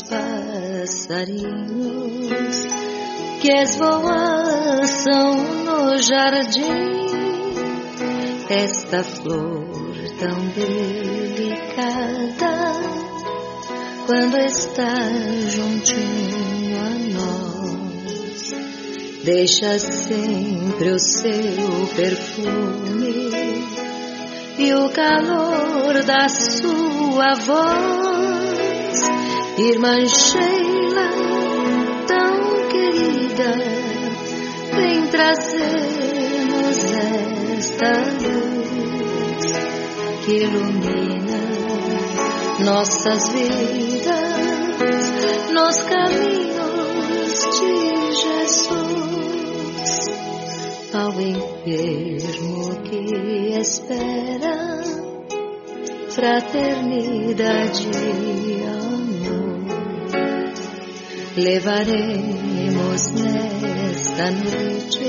G: passarinhos que esvoaçam no jardim, esta flor tão delicada, quando está juntinho a nós, deixa sempre o seu perfume e o calor da sua voz. Irmã Sheila, tão querida, vem trazer-nos esta luz que ilumina nossas vidas nos caminhos de Jesus, ao enfermo que espera fraternidade e amor. Levaremos nesta noite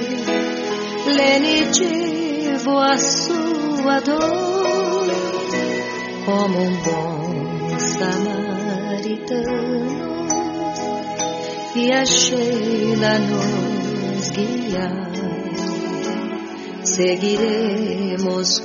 G: lenitivo a sua dor, como um bom samaritano, e a Sheila nos guiar. Seguiremos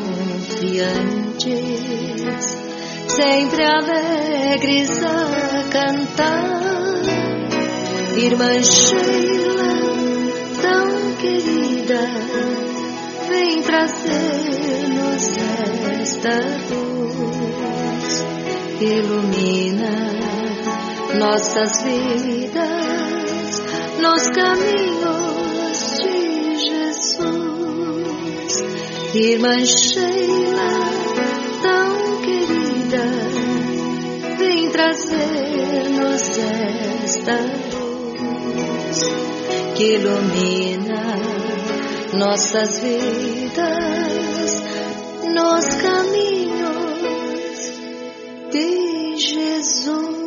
G: confiantes, sempre alegres a cantar. Irmã Sheila, tão querida, vem trazer-nos esta luz que ilumina nossas vidas nos caminhos de Jesus. Irmã Sheila, tão querida, vem trazer-nos esta luz que ilumina nossas vidas nos caminhos de Jesus.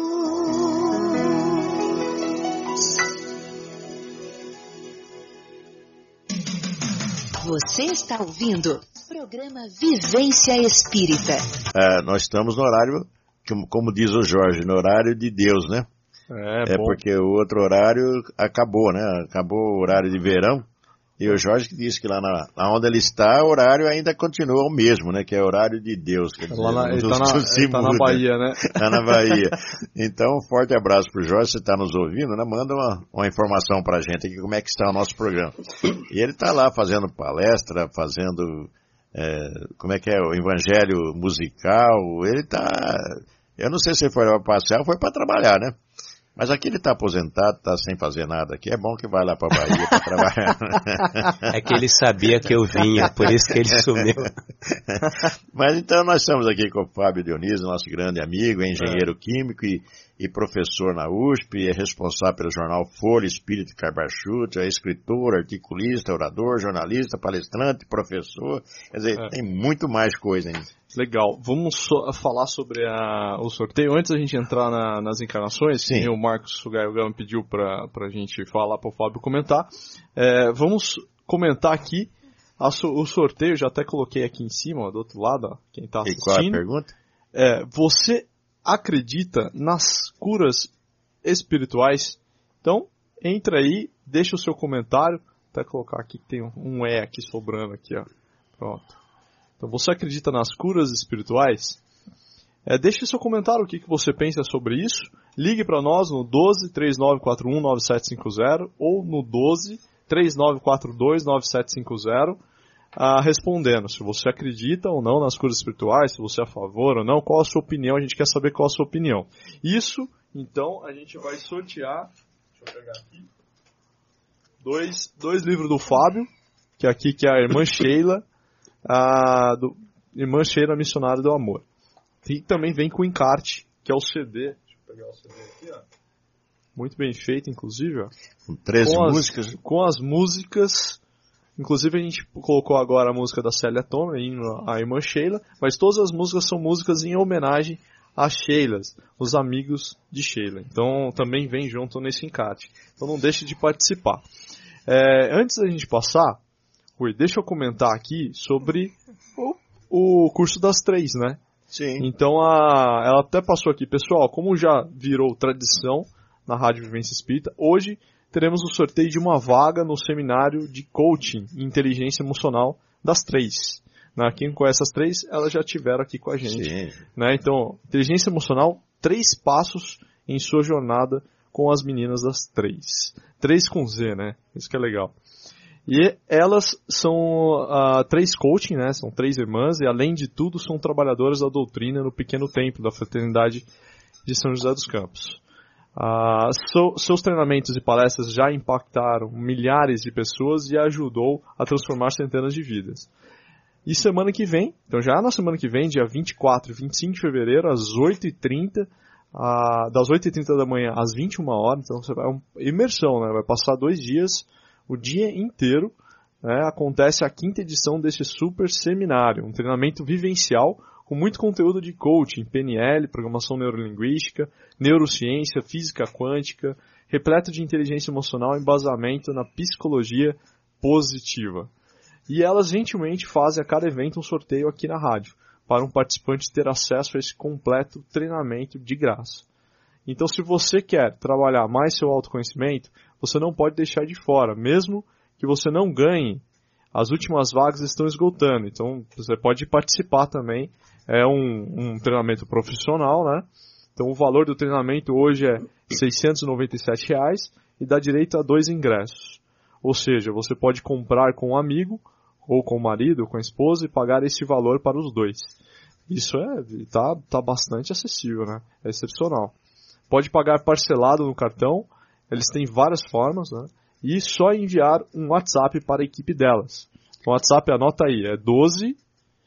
E: Você está ouvindo o programa Vivência Espírita.
B: Nós estamos no horário, como diz o Jorge, no horário de Deus, né?
C: Bom.
B: Porque o outro horário acabou, né? Acabou o horário de verão. E o Jorge disse que lá onde ele está, o horário ainda continua o mesmo, né? Que é o horário de Deus. Quer dizer,
C: ele tá na Bahia, né?
B: Está na Bahia. Então, um forte abraço para o Jorge, você está nos ouvindo, né? Manda uma informação para a gente aqui, como é que está o nosso programa. E ele está lá fazendo palestra, fazendo, como é que é, o evangelho musical. Ele está, eu não sei se foi para passear ou foi para trabalhar, né? Mas aqui ele está aposentado, está sem fazer nada aqui. É bom que vai lá para a Bahia para trabalhar.
F: É que ele sabia que eu vinha, por isso que ele sumiu.
B: Mas então nós estamos aqui com o Fábio Dionísio, nosso grande amigo, é engenheiro químico e professor na USP, é responsável pelo jornal Folha Espírita Carbachute, é escritor, articulista, orador, jornalista, palestrante, professor. Quer dizer, tem muito mais coisa ainda.
C: Legal. Vamos falar sobre o sorteio. Antes da gente entrar nas encarnações,
B: Sim.
C: O Marcos Sugaio me pediu pra gente falar, para o Fábio comentar. Vamos comentar aqui o sorteio, já até coloquei aqui em cima, ó, do outro lado, ó, quem está assistindo.
B: E qual é a pergunta?
C: Você acredita nas curas espirituais? Então, entra aí, deixa o seu comentário. Até colocar aqui que tem um aqui sobrando aqui, ó. Pronto. Então, você acredita nas curas espirituais? Deixe seu comentário, o que você pensa sobre isso. Ligue para nós no 12-3941-9750 ou no 12-3942-9750, respondendo se você acredita ou não nas curas espirituais, se você é a favor ou não, qual a sua opinião, a gente quer saber qual a sua opinião. Isso, então, a gente vai sortear, deixa eu pegar aqui, dois livros do Fábio, que é a Irmã Sheila, Irmã Sheila Missionária do Amor. E também vem com o encarte, que é o CD. Deixa eu pegar o CD aqui, ó. Muito bem feito, inclusive, ó.
B: Com 13 músicas.
C: Com as músicas. Inclusive a gente colocou agora a música da Célia Toma, a Irmã Sheila, mas todas as músicas são músicas em homenagem a Sheilas, os amigos de Sheila. Então também vem junto nesse encarte. Então não deixe de participar. Antes da gente passar, deixa eu comentar aqui sobre o curso das 3, né?
B: Sim.
C: Então ela até passou aqui, pessoal, como já virou tradição na Rádio Vivência Espírita, hoje teremos o sorteio de uma vaga no seminário de coaching e inteligência emocional das 3. Quem conhece as 3, elas já estiveram aqui com a gente.
B: Sim.
C: Né? Então, inteligência emocional, 3 passos em sua jornada com as meninas das 3. 3 com Z, né? Isso que é legal. E elas são 3 coaching, né? São 3 irmãs e, além de tudo, são trabalhadoras da doutrina no pequeno templo da Fraternidade de São José dos Campos. Seus treinamentos e palestras já impactaram milhares de pessoas e ajudou a transformar centenas de vidas. E semana que vem, então já na semana que vem, dia 24 e 25 de fevereiro, às 8h30, das 8h30 da manhã às 21 horas, então você vai imersão, né? Vai passar 2 dias, o dia inteiro, né? Acontece a 5ª edição desse super seminário, um treinamento vivencial com muito conteúdo de coaching, PNL, programação neurolinguística, neurociência, física quântica, repleto de inteligência emocional e embasamento na psicologia positiva. E elas gentilmente fazem a cada evento um sorteio aqui na rádio, para um participante ter acesso a esse completo treinamento de graça. Então, se você quer trabalhar mais seu autoconhecimento, você não pode deixar de fora, mesmo que você não ganhe. As últimas vagas estão esgotando, então você pode participar também. É um treinamento profissional, né? Então o valor do treinamento hoje é R$ 697 e dá direito a 2 ingressos. Ou seja, você pode comprar com um amigo, ou com o marido, ou com a esposa, e pagar esse valor para os 2. Isso tá bastante acessível, né? É excepcional. Pode pagar parcelado no cartão, eles têm várias formas, né? E só enviar um WhatsApp para a equipe delas. O WhatsApp, anota aí, é 12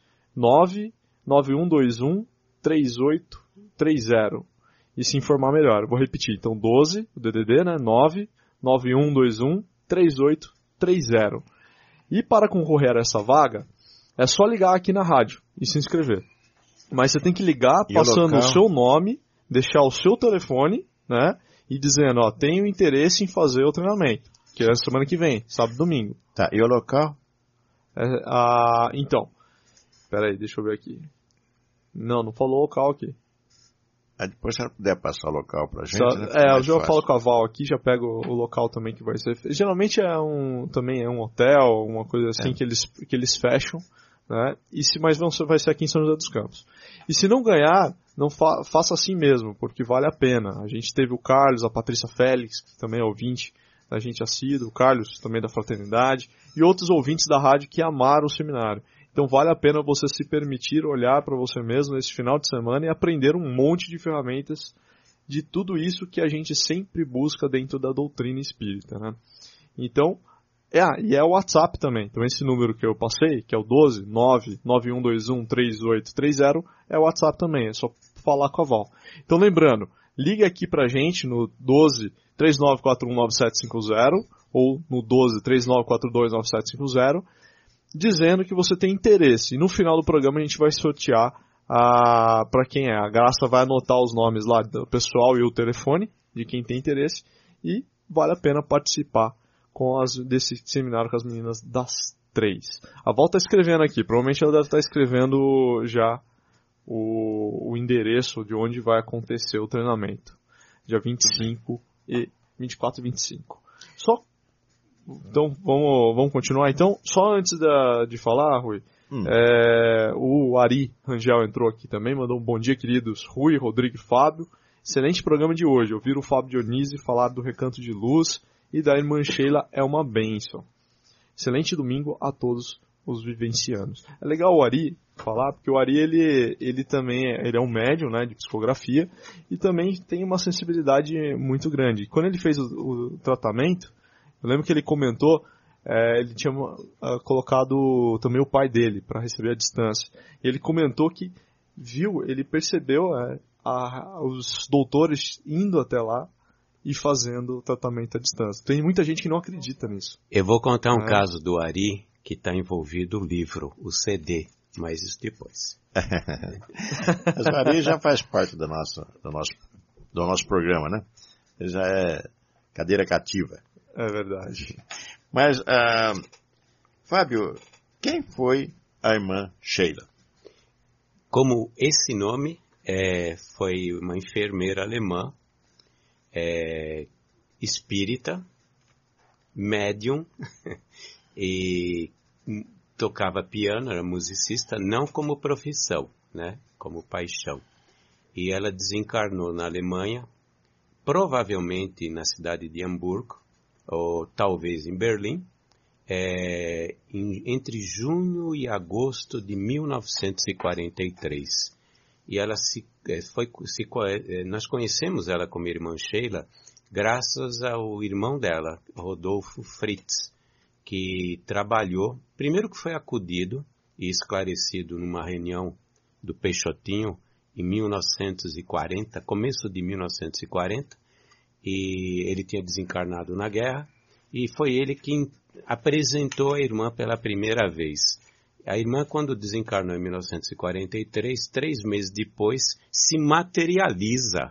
C: 99121 3830. E se informar melhor. Eu vou repetir. Então, 12, o DDD, né? 99121 3830. E para concorrer a essa vaga, é só ligar aqui na rádio e se inscrever. Mas você tem que ligar passando o seu nome, deixar o seu telefone, né? E dizendo, tenho interesse em fazer o treinamento. Que é a semana que vem, sábado e domingo.
B: Tá, e o local?
C: Então, peraí, deixa eu ver aqui. Não falou local aqui.
B: Depois se ela puder passar o local pra gente, né?
C: Eu já falo com a Val aqui, já pego o local também que vai ser. Geralmente também é um hotel, uma coisa assim que eles fecham, né? Mas vai ser aqui em São José dos Campos. E se não ganhar, não faça assim mesmo, porque vale a pena. A gente teve o Carlos, a Patrícia Félix, que também é ouvinte da gente assíduo, o Carlos também da Fraternidade, e outros ouvintes da rádio que amaram o seminário. Então vale a pena você se permitir olhar para você mesmo nesse final de semana e aprender um monte de ferramentas de tudo isso que a gente sempre busca dentro da doutrina espírita, né? Então, e é o WhatsApp também. Então esse número que eu passei, que é o 12 99121 3830, é o WhatsApp também, é só falar com a Val. Então lembrando, ligue aqui pra gente no 12 39419750 ou no 12 39429750, dizendo que você tem interesse. E no final do programa a gente vai sortear para quem é. A Graça vai anotar os nomes lá do pessoal e o telefone de quem tem interesse. E vale a pena participar desse seminário com as meninas das 3. A Val está escrevendo aqui. Provavelmente ela deve estar escrevendo já o endereço de onde vai acontecer o treinamento. Dia 24 e 25. Então, vamos continuar. Então, só antes de falar, Rui, o Ari Rangel entrou aqui também, mandou um bom dia, queridos Rui, Rodrigo e Fábio. Excelente programa de hoje. Ouvir o Fábio Dionísio falar do Recanto de Luz e da irmã Sheila é uma bênção. Excelente domingo a todos os vivencianos. É legal o Ari falar, porque o Ari ele também ele é um médium, né, de psicografia e também tem uma sensibilidade muito grande. Quando ele fez o tratamento, eu lembro que ele comentou, ele tinha colocado também o pai dele para receber a distância. E ele comentou que ele percebeu os doutores indo até lá e fazendo o tratamento à distância. Tem muita gente que não acredita nisso.
F: Eu vou contar um caso do Ari que está envolvido o livro, o CD, mas isso depois.
B: Mas o Ari já faz parte do nosso programa, né? Ele já é cadeira cativa.
C: É verdade.
B: Mas, Fábio, quem foi a irmã Sheila?
F: Como esse nome foi uma enfermeira alemã, espírita, médium, e tocava piano, era musicista, não como profissão, né? Como paixão. E ela desencarnou na Alemanha, provavelmente na cidade de Hamburgo, ou talvez em Berlim, entre junho e agosto de 1943. E ela nós conhecemos ela como irmã Sheila graças ao irmão dela, Rodolfo Fritz, que trabalhou, primeiro que foi acudido e esclarecido numa reunião do Peixotinho em 1940, começo de 1940, e ele tinha desencarnado na guerra, e foi ele quem apresentou a irmã pela primeira vez. A irmã, quando desencarnou em 1943, 3 meses depois, se materializa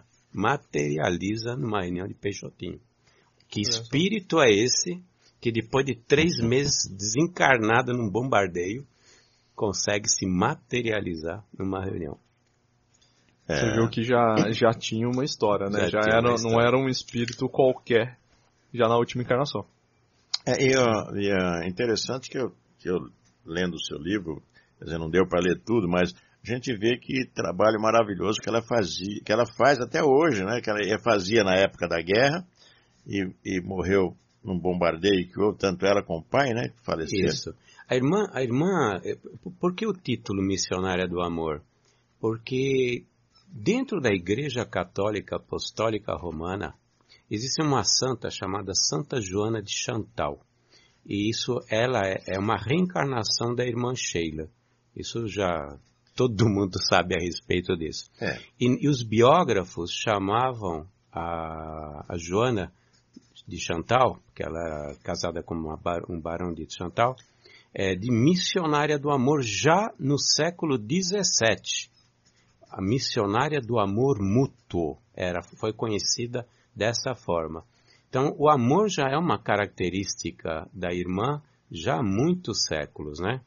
F: numa reunião de Peixotinho. Que espírito é esse que depois de 3 meses desencarnado num bombardeio, consegue se materializar numa reunião?
C: Você viu que já tinha uma história, né? Não era um espírito qualquer, já na última encarnação.
B: E é interessante que eu lendo o seu livro, quer dizer, não deu para ler tudo, mas a gente vê que trabalho maravilhoso que ela faz até hoje, né? Que ela fazia na época da guerra e morreu num bombardeio que houve, tanto ela como o pai, né? Que faleceram.
F: Isso. A irmã, por que o título Missionária do Amor? Porque dentro da Igreja Católica Apostólica Romana, existe uma santa chamada Santa Joana de Chantal. E ela é uma reencarnação da irmã Sheila. Isso já todo mundo sabe a respeito disso. E os biógrafos chamavam a Joana de Chantal, que ela era casada com um barão de Chantal, de missionária do amor já no século XVII. A missionária do amor mútuo foi conhecida dessa forma. Então, o amor já é uma característica da irmã já há muitos séculos, né?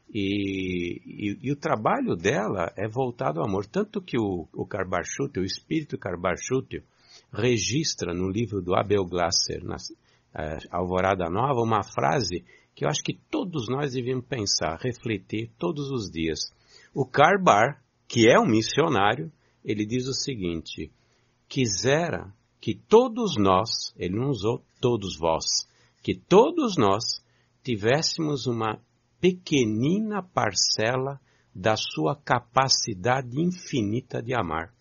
F: E o trabalho dela é voltado ao amor. Tanto que o Karbarschutel, o espírito Karbarschutel, registra no livro do Abel Glasser, na Alvorada Nova, uma frase que eu acho que todos nós devemos pensar, refletir todos os dias. O Karbar, que é um missionário, ele diz o seguinte: quisera que todos nós, ele não usou todos vós, que todos nós tivéssemos uma pequenina parcela da sua capacidade infinita de amar,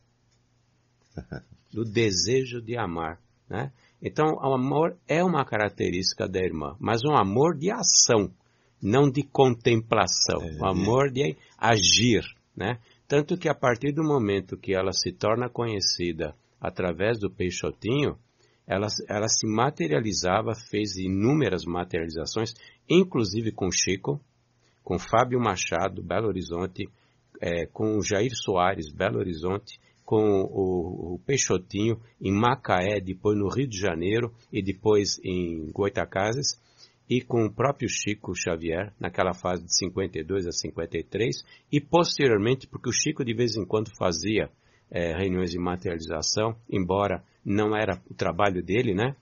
F: do desejo de amar, né? Então, o amor é uma característica da irmã, mas um amor de ação, não de contemplação, um amor de agir, né? Tanto que a partir do momento que ela se torna conhecida através do Peixotinho, ela se materializava, fez inúmeras materializações, inclusive com Chico, com Fábio Machado, Belo Horizonte, com Jair Soares, Belo Horizonte, com o Peixotinho em Macaé, depois no Rio de Janeiro e depois em Goitacazes, e com o próprio Chico Xavier, naquela fase de 52 a 53, e posteriormente, porque o Chico de vez em quando fazia reuniões de materialização, embora não era o trabalho dele, né?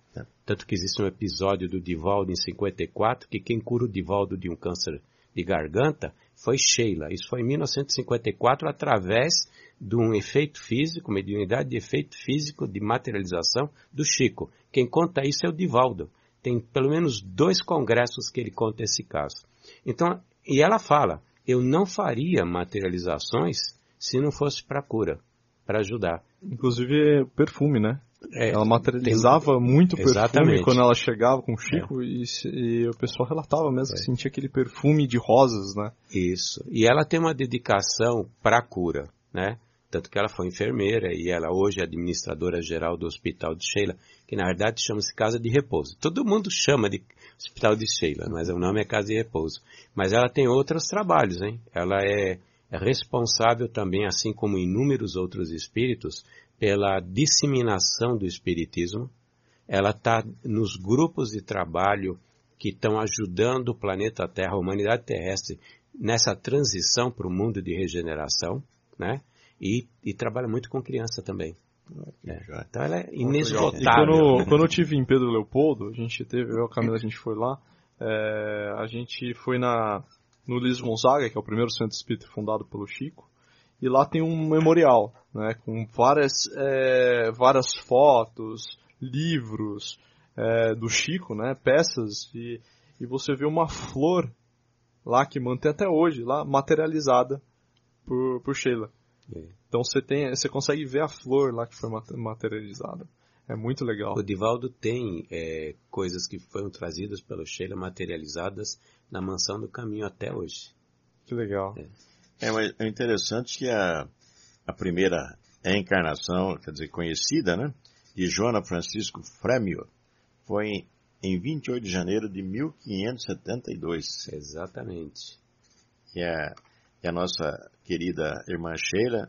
F: Tanto que existe um episódio do Divaldo em 54, que quem cura o Divaldo de um câncer de garganta foi Sheila. Isso foi em 1954, através de um efeito físico, mediunidade de efeito físico de materialização do Chico. Quem conta isso é o Divaldo. Tem pelo menos 2 congressos que ele conta esse caso. Então, e ela fala, eu não faria materializações se não fosse para cura, para ajudar.
C: Inclusive perfume, né? Ela materializava muito perfume. Exatamente. Quando ela chegava com o Chico e o pessoal relatava mesmo que sentia aquele perfume de rosas, né?
F: Isso. E ela tem uma dedicação para a cura, né? Tanto que ela foi enfermeira e ela hoje é administradora geral do Hospital de Sheila, que na verdade chama-se Casa de Repouso. Todo mundo chama de Hospital de Sheila, mas o nome é Casa de Repouso. Mas ela tem outros trabalhos, hein? Ela é responsável também, assim como inúmeros outros espíritos, pela disseminação do espiritismo. Ela está nos grupos de trabalho que estão ajudando o planeta Terra, a humanidade terrestre, nessa transição para o mundo de regeneração, né? E trabalha muito com criança também. Então ela é inesgotável.
C: E quando eu estive em Pedro Leopoldo, eu e a Camila, a gente foi lá, a gente foi no Luiz Gonzaga, que é o primeiro centro espírita fundado pelo Chico, e lá tem um memorial, né, com várias fotos, livros do Chico, né, peças, e você vê uma flor lá que mantém até hoje, lá materializada por Sheila. Então você consegue ver a flor lá que foi materializada. É muito legal.
F: O Divaldo tem coisas que foram trazidas pelo Sheila materializadas na Mansão do Caminho até hoje.
C: Que legal.
B: Mas é interessante que a primeira encarnação, quer dizer, conhecida, né, de Joana Francisco Frêmio, foi em 28 de janeiro de 1572.
F: Exatamente.
B: E a nossa querida irmã Sheila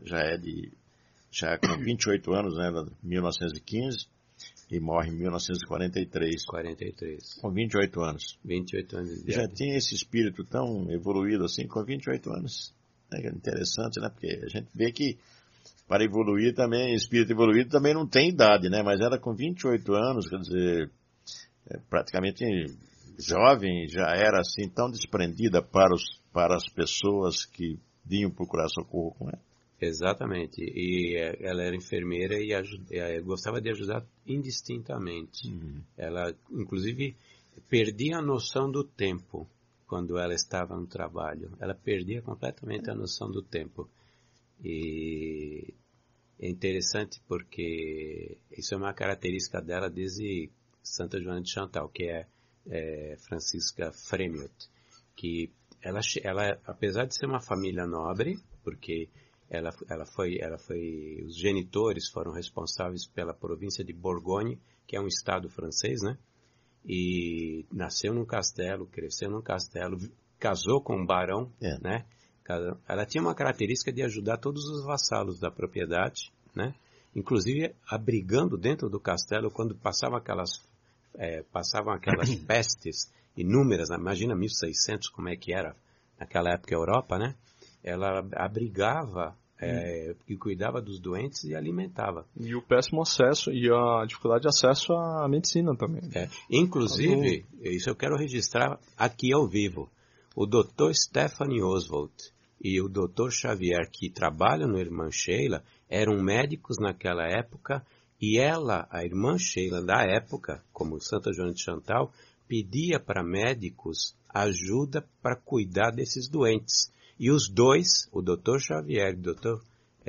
B: já com 28 anos, né, 1915, e morre em 1943.
F: 43.
B: Com 28 anos.
F: 28 anos de idade.
B: Já tinha esse espírito tão evoluído assim com 28 anos. É interessante, né? Porque a gente vê que para evoluir também, espírito evoluído também não tem idade, né? Mas ela com 28 anos, quer dizer, praticamente jovem, já era assim tão desprendida para as pessoas que vinham procurar socorro com ela.
F: Exatamente. E ela era enfermeira e gostava de ajudar indistintamente. Uhum. Ela, inclusive, perdia a noção do tempo quando ela estava no trabalho. Ela perdia completamente a noção do tempo. E é interessante porque isso é uma característica dela desde Santa Joana de Chantal, que é Francisca Frêmio, que ela, apesar de ser uma família nobre, porque os genitores foram responsáveis pela província de Borgonha, que é um estado francês, né? E nasceu num castelo, cresceu num castelo, casou com um barão, né? Ela tinha uma característica de ajudar todos os vassalos da propriedade, né? Inclusive abrigando dentro do castelo quando passavam aquelas pestes inúmeras. Imagina 1600 como é que era naquela época a Europa, né? Ela abrigava e cuidava dos doentes e alimentava.
C: E o péssimo acesso e a dificuldade de acesso à medicina também.
F: Inclusive, isso eu quero registrar aqui ao vivo. O Dr. Stephanie Oswald e o Dr. Xavier, que trabalham no Irmã Sheila, eram médicos naquela época, e ela, a Irmã Sheila da época, como Santa Joana de Chantal, pedia para médicos ajuda para cuidar desses doentes. E os dois, o Dr. Xavier e o Dr.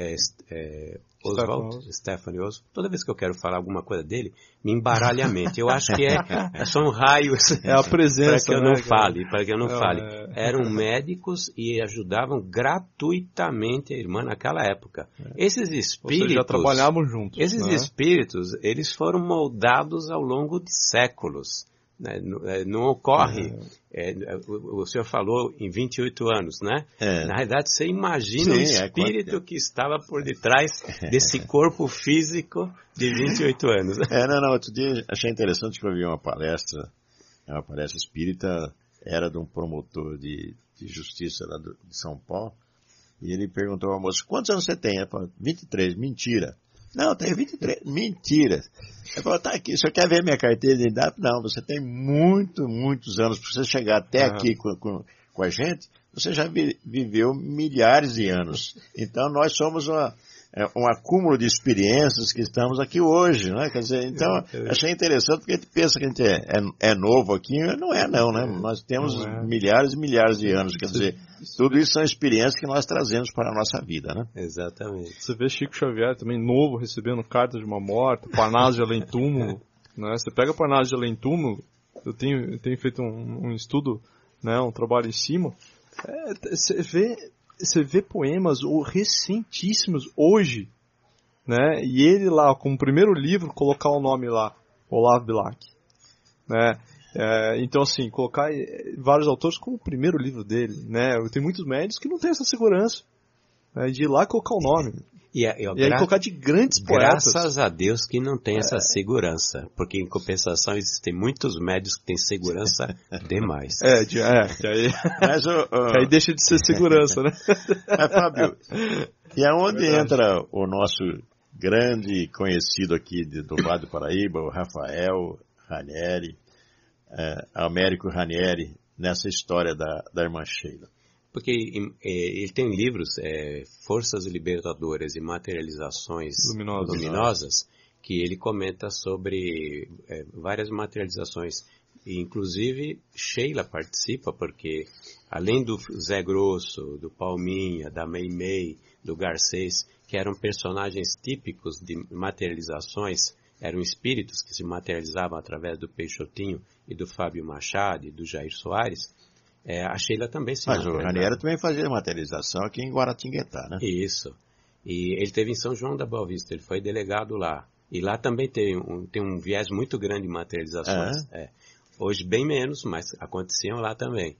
F: Stephanie Oswald, toda vez que eu quero falar alguma coisa dele, me embaralha a mente. Eu acho que são raios
C: a presença,
F: para que eu não fale. Eram médicos e ajudavam gratuitamente a irmã naquela época. Esses espíritos
C: já trabalhavam juntos.
F: Esses espíritos, eles foram moldados ao longo de séculos. Não ocorre, o senhor falou em 28 anos, né? Na realidade, você imagina o espírito que estava por detrás desse corpo físico de 28 anos.
B: Outro dia achei interessante que eu vi uma palestra espírita, era de um promotor de justiça lá de São Paulo, e ele perguntou à moça, quantos anos você tem? Ela falou, 23, mentira. Não, tenho 23. Mentira. Eu falo, tá aqui, o senhor quer ver minha carteira de identidade? Não, você tem muitos anos. Para você chegar até aqui com a gente, você já viveu milhares de anos. Então, nós somos um acúmulo de experiências que estamos aqui hoje, né? Quer dizer, então, achei interessante porque a gente pensa que a gente é novo aqui, não é não, né? Nós temos milhares e milhares de anos, quer dizer, tudo isso são experiências que nós trazemos para a nossa vida, né?
F: Exatamente.
C: Você vê Chico Xavier também novo, recebendo cartas de uma morta, Parnaso de Além-Túmulo, né? Você pega Parnaso de Além-Túmulo, eu tenho feito um estudo, né? Um trabalho em cima, você vê poemas recentíssimos hoje, né? E ele lá, como primeiro livro, colocar o nome lá, Olavo Bilac, né? Então, assim, colocar vários autores como o primeiro livro dele, né? Tem muitos médios que não têm essa segurança, né? De ir lá e colocar o nome. E aí colocar de grandes poetas.
F: Graças a Deus que não tem essa segurança, porque em compensação existem muitos médios que têm segurança demais.
C: Que aí,
B: mas,
C: aí deixa de ser segurança, né?
B: Fábio, e aonde entra o nosso grande conhecido aqui do Vale do Paraíba, o Rafael Ranieri, Américo Ranieri, nessa história da irmã Sheila?
F: Porque ele tem livros, Forças Libertadoras e Materializações Luminosas, que ele comenta sobre várias materializações. E, inclusive, Sheila participa, porque além do Zé Grosso, do Palminha, da Meimei, do Garcês, que eram personagens típicos de materializações, eram espíritos que se materializavam através do Peixotinho e do Fábio Machado e do Jair Soares, a Sheila também se
B: materializava. Mas o Ranieri também fazia materialização aqui em Guaratinguetá, né?
F: Isso. E ele esteve em São João da Boa Vista, ele foi delegado lá. E lá também tem um viés muito grande de materializações. Hoje bem menos, mas aconteciam lá também.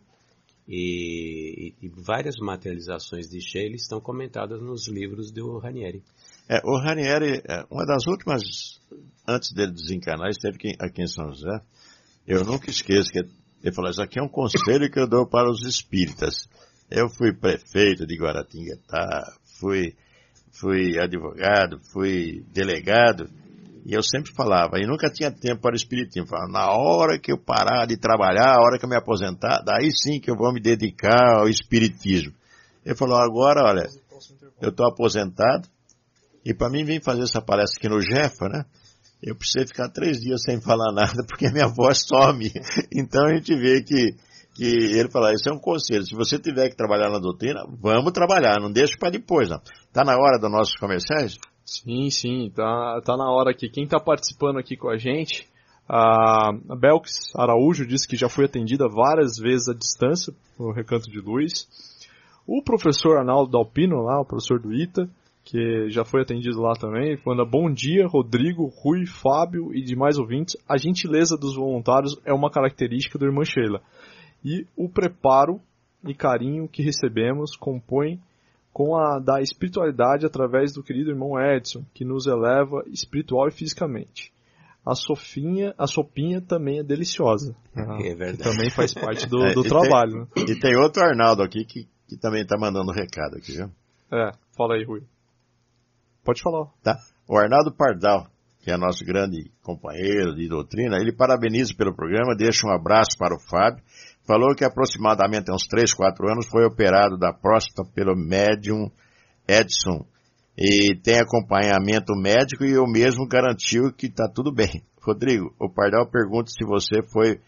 F: E várias materializações de Sheila estão comentadas nos livros do Ranieri.
B: O Ranieri, uma das últimas, antes dele desencarnar, esteve aqui em São José. Eu nunca esqueço que ele falou, isso aqui é um conselho que eu dou para os espíritas. Eu fui prefeito de Guaratinguetá, fui advogado, fui delegado, e eu sempre falava, e nunca tinha tempo para o espiritismo. Falava, na hora que eu parar de trabalhar, a hora que eu me aposentar, daí sim que eu vou me dedicar ao espiritismo. Ele falou, agora, olha, eu estou aposentado, e para mim vir fazer essa palestra aqui no Jefa, né? Eu precisei ficar 3 dias sem falar nada, porque minha voz some. Então a gente vê que ele fala, isso é um conselho. Se você tiver que trabalhar na doutrina, vamos trabalhar, não deixa para depois, não. Tá na hora dos nossos comerciais?
C: Sim, tá na hora aqui. Quem está participando aqui com a gente, a Belkis Araújo disse que já foi atendida várias vezes à distância, no Recanto de Luz. O professor Arnaldo Dalpino, lá, o professor do ITA, que já foi atendido lá também, manda bom dia, Rodrigo, Rui, Fábio e demais ouvintes. A gentileza dos voluntários é uma característica do Irmã Sheila. E o preparo e carinho que recebemos compõe com a da espiritualidade através do querido irmão Edson, que nos eleva espiritual e fisicamente. A sopinha também é deliciosa.
F: É verdade.
C: Que também faz parte do trabalho.
B: E tem outro Arnaldo aqui que também está mandando um recado aqui, viu?
C: Fala aí, Rui. Pode falar.
B: Tá. O Arnaldo Pardal, que é nosso grande companheiro de doutrina, ele parabeniza pelo programa, deixa um abraço para o Fábio, falou que aproximadamente há uns 3, 4 anos foi operado da próstata pelo médium Edson e tem acompanhamento médico e eu mesmo garantiu que está tudo bem. Rodrigo, o Pardal pergunta se você foi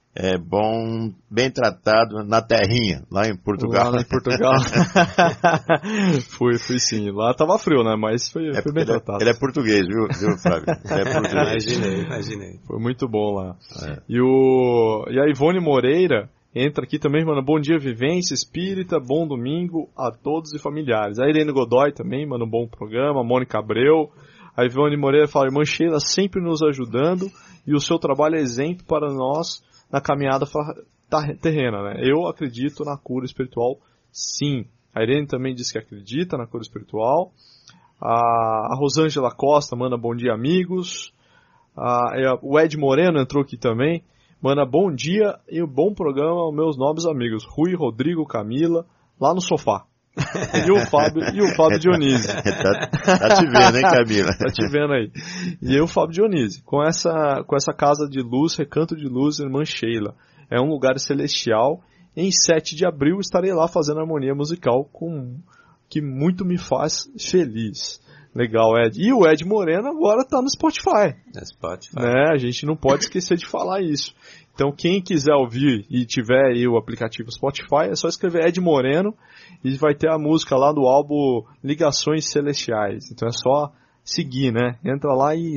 B: bem tratado na terrinha, lá em Portugal.
C: Lá em Portugal. Fui sim. Lá tava frio, né? Mas foi bem tratado.
B: Ele é português, viu, Fábio? Ele é português.
F: Imaginei.
C: Foi muito bom lá. E a Ivone Moreira entra aqui também, mano. Bom dia, Vivência Espírita. Bom domingo a todos e familiares. A Irene Godoy também, mano. Bom programa. A Mônica Abreu. A Ivone Moreira fala, irmã Sheila sempre nos ajudando e o seu trabalho é exemplo para nós na caminhada terrena, né? Eu acredito na cura espiritual, sim. A Irene também diz que acredita na cura espiritual. A Rosângela Costa manda bom dia, amigos. O Ed Moreno entrou aqui também. Manda bom dia e um bom programa aos meus nobres amigos. Rui, Rodrigo, Camila, lá no sofá. E o Fábio Dionísio.
B: Tá te vendo, hein, Camila?
C: Tá te vendo aí. E eu, Fábio Dionísio, com essa casa de luz, Recanto de Luz, Irmã Sheila. É um lugar celestial. Em 7 de abril estarei lá fazendo harmonia musical que muito me faz feliz. Legal, Ed. E o Ed Moreno agora tá no Spotify. Né? A gente não pode esquecer de falar isso. Então quem quiser ouvir e tiver aí o aplicativo Spotify, é só escrever Ed Moreno e vai ter a música lá do álbum Ligações Celestiais. Então é só seguir, né? Entra lá e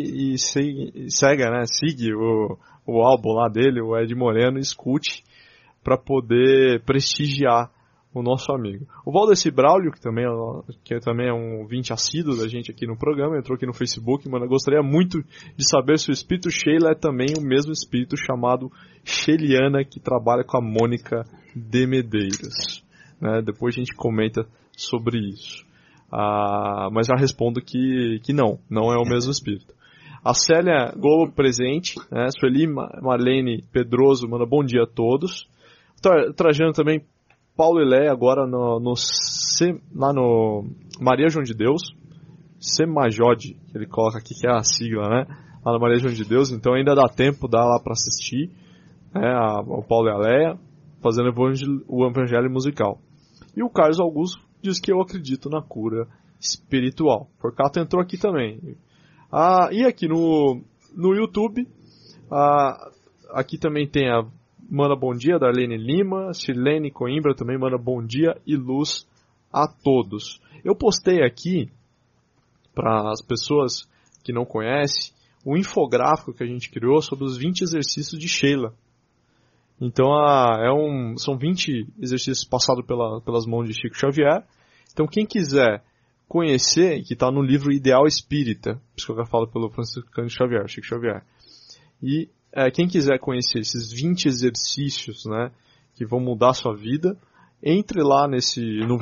C: segue, né? Siga o álbum lá dele, o Ed Moreno, e escute para poder prestigiar o nosso amigo. O Valdeci Braulio, que também é um ouvinte assíduo da gente aqui no programa, entrou aqui no Facebook, mano, eu gostaria muito de saber se o espírito Sheila é também o mesmo espírito chamado Sheiliana, que trabalha com a Mônica de Medeiros. Né? Depois a gente comenta sobre isso. Mas já respondo que não é o mesmo espírito. A Célia Globo presente, né? Sueli Marlene Pedroso manda bom dia a todos. Trajando também Paulo e Léa agora lá no Maria João de Deus, Semajode, que ele coloca aqui que é a sigla, né? Lá no Maria João de Deus, então ainda dá tempo, dá lá para assistir, né? O Paulo e a Léa fazendo o evangelho musical. E o Carlos Augusto diz que eu acredito na cura espiritual. Forcato entrou aqui também. E aqui no YouTube, aqui também tem manda bom dia, Darlene Lima, Silene Coimbra também manda bom dia e luz a todos. Eu postei aqui, para as pessoas que não conhecem, o infográfico que a gente criou sobre os 20 exercícios de Sheila. Então são 20 exercícios passados pelas mãos de Chico Xavier. Então quem quiser conhecer, que está no livro Ideal Espírita, por isso que eu falo pelo Franciscano Xavier, Chico Xavier. E quem quiser conhecer esses 20 exercícios, né, que vão mudar a sua vida, entre lá no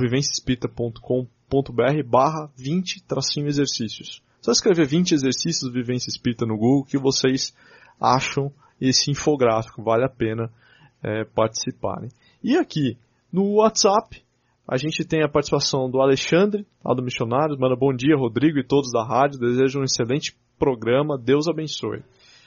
C: vivenciaespírita.com.br/20-exercícios. Só escrever 20 exercícios Vivência Espírita no Google que vocês acham esse infográfico. Vale a pena participarem. E aqui no WhatsApp a gente tem a participação do Alexandre, lá do Missionários. Manda bom dia, Rodrigo e todos da rádio. Desejo um excelente programa. Deus abençoe.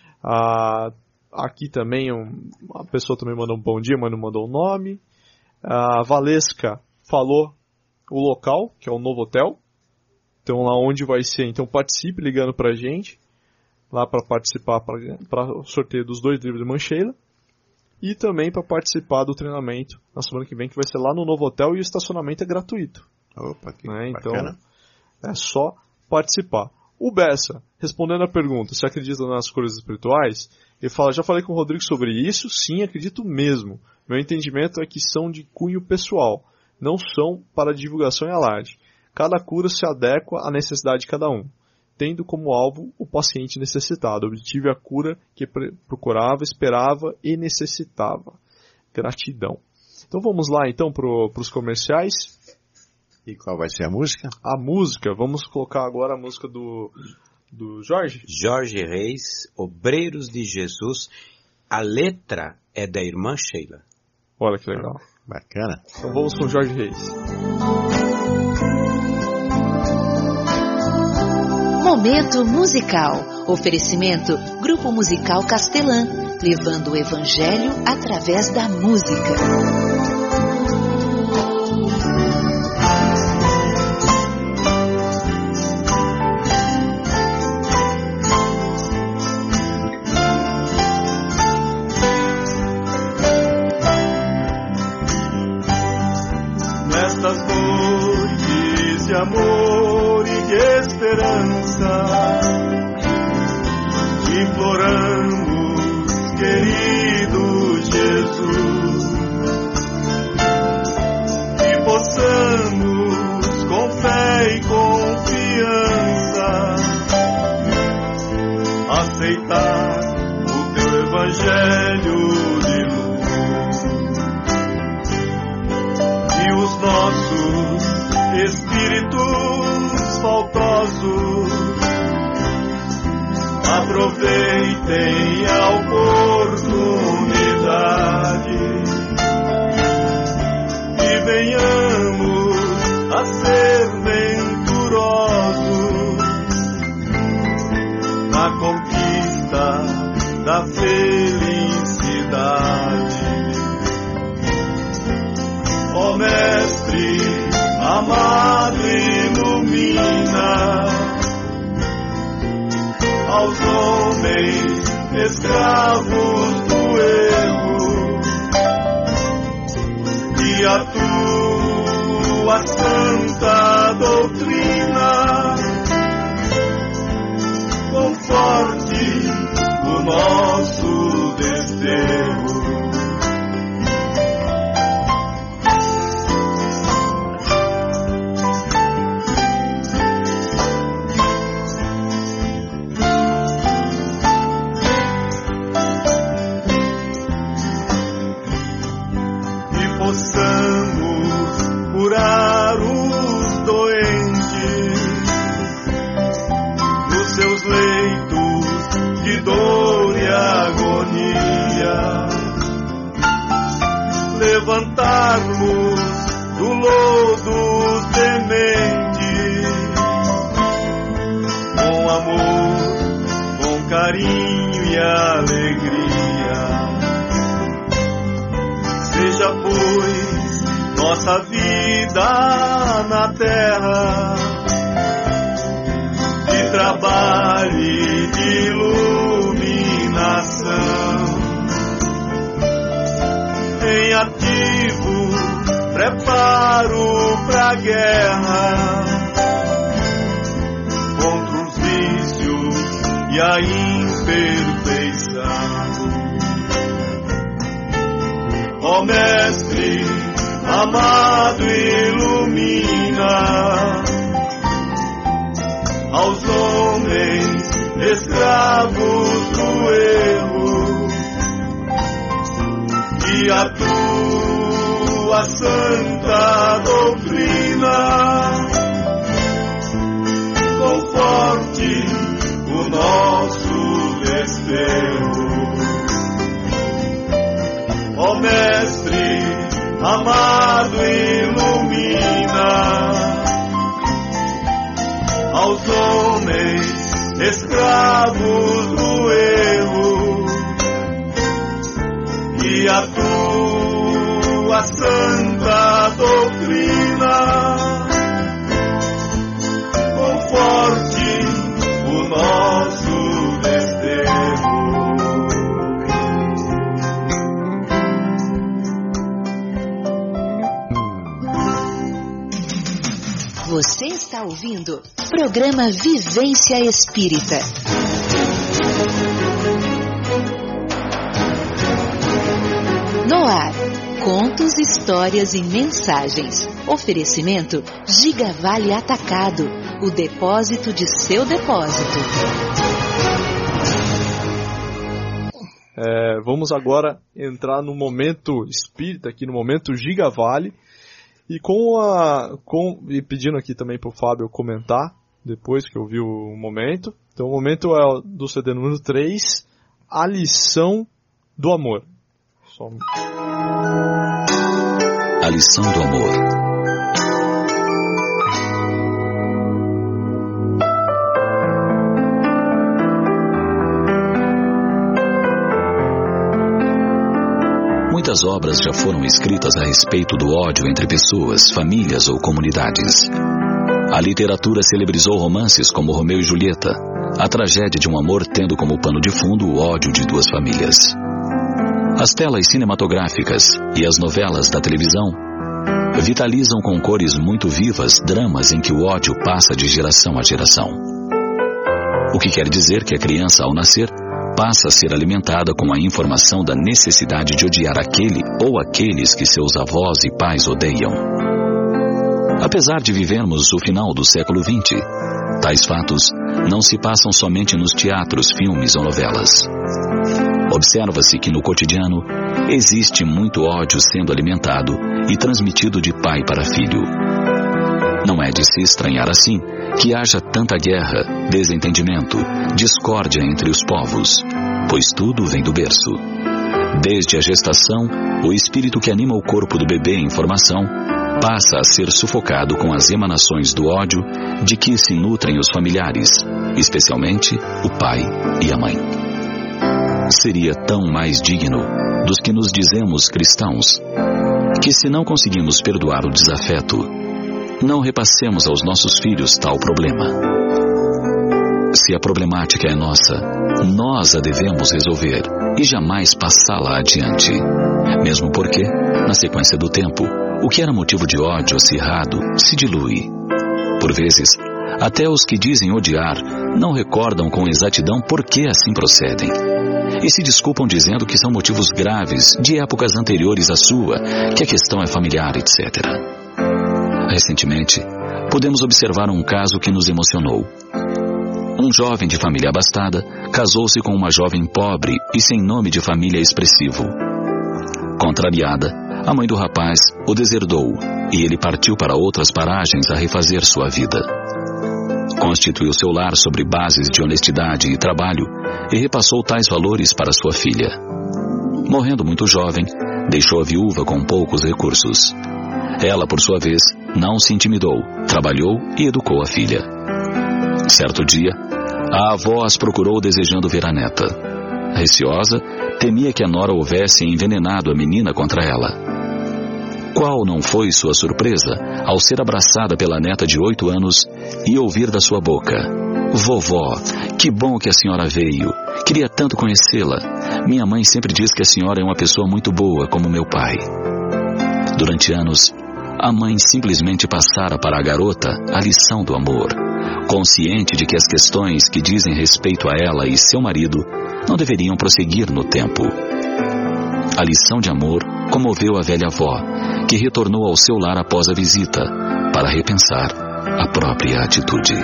C: Aqui também uma pessoa também mandou um bom dia, mas não mandou o nome. A Valesca falou o local, que é o Novo Hotel. Então lá onde vai ser, então participe ligando pra gente, lá para participar para o sorteio dos 2 livros de Irmã Sheila. E também para participar do treinamento na semana que vem, que vai ser lá no Novo Hotel, e o estacionamento é gratuito.
B: Opa, que
C: então
B: bacana.
C: É só participar. O Bessa, respondendo a pergunta, se acredita nas curas espirituais, ele fala, já falei com o Rodrigo sobre isso, sim, acredito mesmo. Meu entendimento é que são de cunho pessoal, não são para divulgação e alarde. Cada cura se adequa à necessidade de cada um, tendo como alvo o paciente necessitado. Obtive a cura que procurava, esperava e necessitava. Gratidão. Então vamos lá então para os comerciais.
B: E qual vai ser a música?
C: A música, vamos colocar agora a música do Jorge.
F: Jorge Reis, Obreiros de Jesus. A letra é da Irmã Sheila.
C: Olha que legal.
B: Bacana.
C: Então vamos com Jorge Reis.
E: Momento musical. Oferecimento Grupo Musical Castelã, levando o Evangelho através da música.
H: Amor e de esperança, imploramos, querido Jesus, que possamos com fé e confiança aceitar o teu evangelho de luz e os nossos espíritos faltosos aproveitem a oportunidade e venhamos a ser venturosos na conquista da felicidade. Ó Mestre amado, ilumina aos homens escravos do erro e a tua santa doutrina conforte o nosso desterro. Curar os doentes nos seus leitos de dor e agonia, levantar-nos do lodo os tementes com amor, com carinho e alegria. Seja, pois, nossa vida na terra de trabalho e de iluminação, em ativo preparo pra guerra contra os vícios e a imperfeição. Ó Mestre amado, ilumina aos homens escravos do erro e a tua santa doutrina conforte o nosso desterro. Ó Mestre amado, ilumina aos homens escravos do erro e a tua santa doutrina conforte o nosso desterro.
E: Você está ouvindo programa Vivência Espírita. No ar, contos, histórias e mensagens. Oferecimento Giga Vale Atacado, o depósito de seu depósito.
C: Vamos agora entrar no momento espírita, aqui no momento Giga Vale. E e pedindo aqui também para o Fábio comentar, depois que eu vi o momento. Então o momento é do CD número 3, A Lição do Amor.
I: A Lição do Amor. Muitas obras já foram escritas a respeito do ódio entre pessoas, famílias ou comunidades. A literatura celebrizou romances como Romeu e Julieta, a tragédia de um amor tendo como pano de fundo o ódio de duas famílias. As telas cinematográficas e as novelas da televisão vitalizam com cores muito vivas dramas em que o ódio passa de geração a geração. O que quer dizer que a criança, ao nascer, passa a ser alimentada com a informação da necessidade de odiar aquele ou aqueles que seus avós e pais odeiam. Apesar de vivermos o final do século XX, tais fatos não se passam somente nos teatros, filmes ou novelas. Observa-se que no cotidiano existe muito ódio sendo alimentado e transmitido de pai para filho. Não é de se estranhar assim que haja tanta guerra, desentendimento, discórdia entre os povos, pois tudo vem do berço. Desde a gestação, o espírito que anima o corpo do bebê em formação passa a ser sufocado com as emanações do ódio de que se nutrem os familiares, especialmente o pai e a mãe. Seria tão mais digno dos que nos dizemos cristãos que, se não conseguimos perdoar o desafeto, não repassemos aos nossos filhos tal problema. Se a problemática é nossa, nós a devemos resolver e jamais passá-la adiante. Mesmo porque, na sequência do tempo, o que era motivo de ódio acirrado se dilui. Por vezes, até os que dizem odiar não recordam com exatidão por que assim procedem. E se desculpam dizendo que são motivos graves de épocas anteriores à sua, que a questão é familiar, etc. Recentemente, pudemos observar um caso que nos emocionou. Um jovem de família abastada casou-se com uma jovem pobre e sem nome de família expressivo. Contrariada, a mãe do rapaz o deserdou e ele partiu para outras paragens a refazer sua vida. Constituiu seu lar sobre bases de honestidade e trabalho e repassou tais valores para sua filha. Morrendo muito jovem, deixou a viúva com poucos recursos. Ela, por sua vez, não se intimidou, trabalhou e educou a filha. Certo dia, a avó as procurou desejando ver a neta. Receosa, temia que a nora houvesse envenenado a menina contra ela. Qual não foi sua surpresa ao ser abraçada pela neta de 8 anos e ouvir da sua boca: "Vovó, que bom que a senhora veio. Queria tanto conhecê-la. Minha mãe sempre diz que a senhora é uma pessoa muito boa, como meu pai." Durante anos, a mãe simplesmente passara para a garota a lição do amor, consciente de que as questões que dizem respeito a ela e seu marido não deveriam prosseguir no tempo. A lição de amor comoveu a velha avó, que retornou ao seu lar após a visita, para repensar a própria atitude.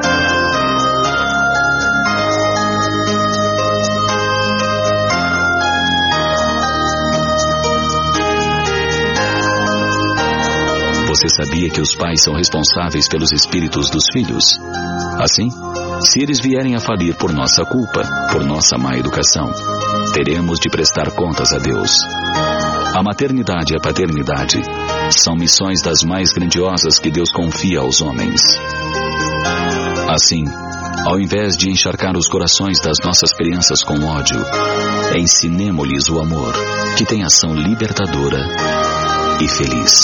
I: Você sabia que os pais são responsáveis pelos espíritos dos filhos? Assim, se eles vierem a falir por nossa culpa, por nossa má educação, teremos de prestar contas a Deus. A maternidade e a paternidade são missões das mais grandiosas que Deus confia aos homens. Assim, ao invés de encharcar os corações das nossas crianças com ódio, ensinemo-lhes o amor, que tem ação libertadora e feliz.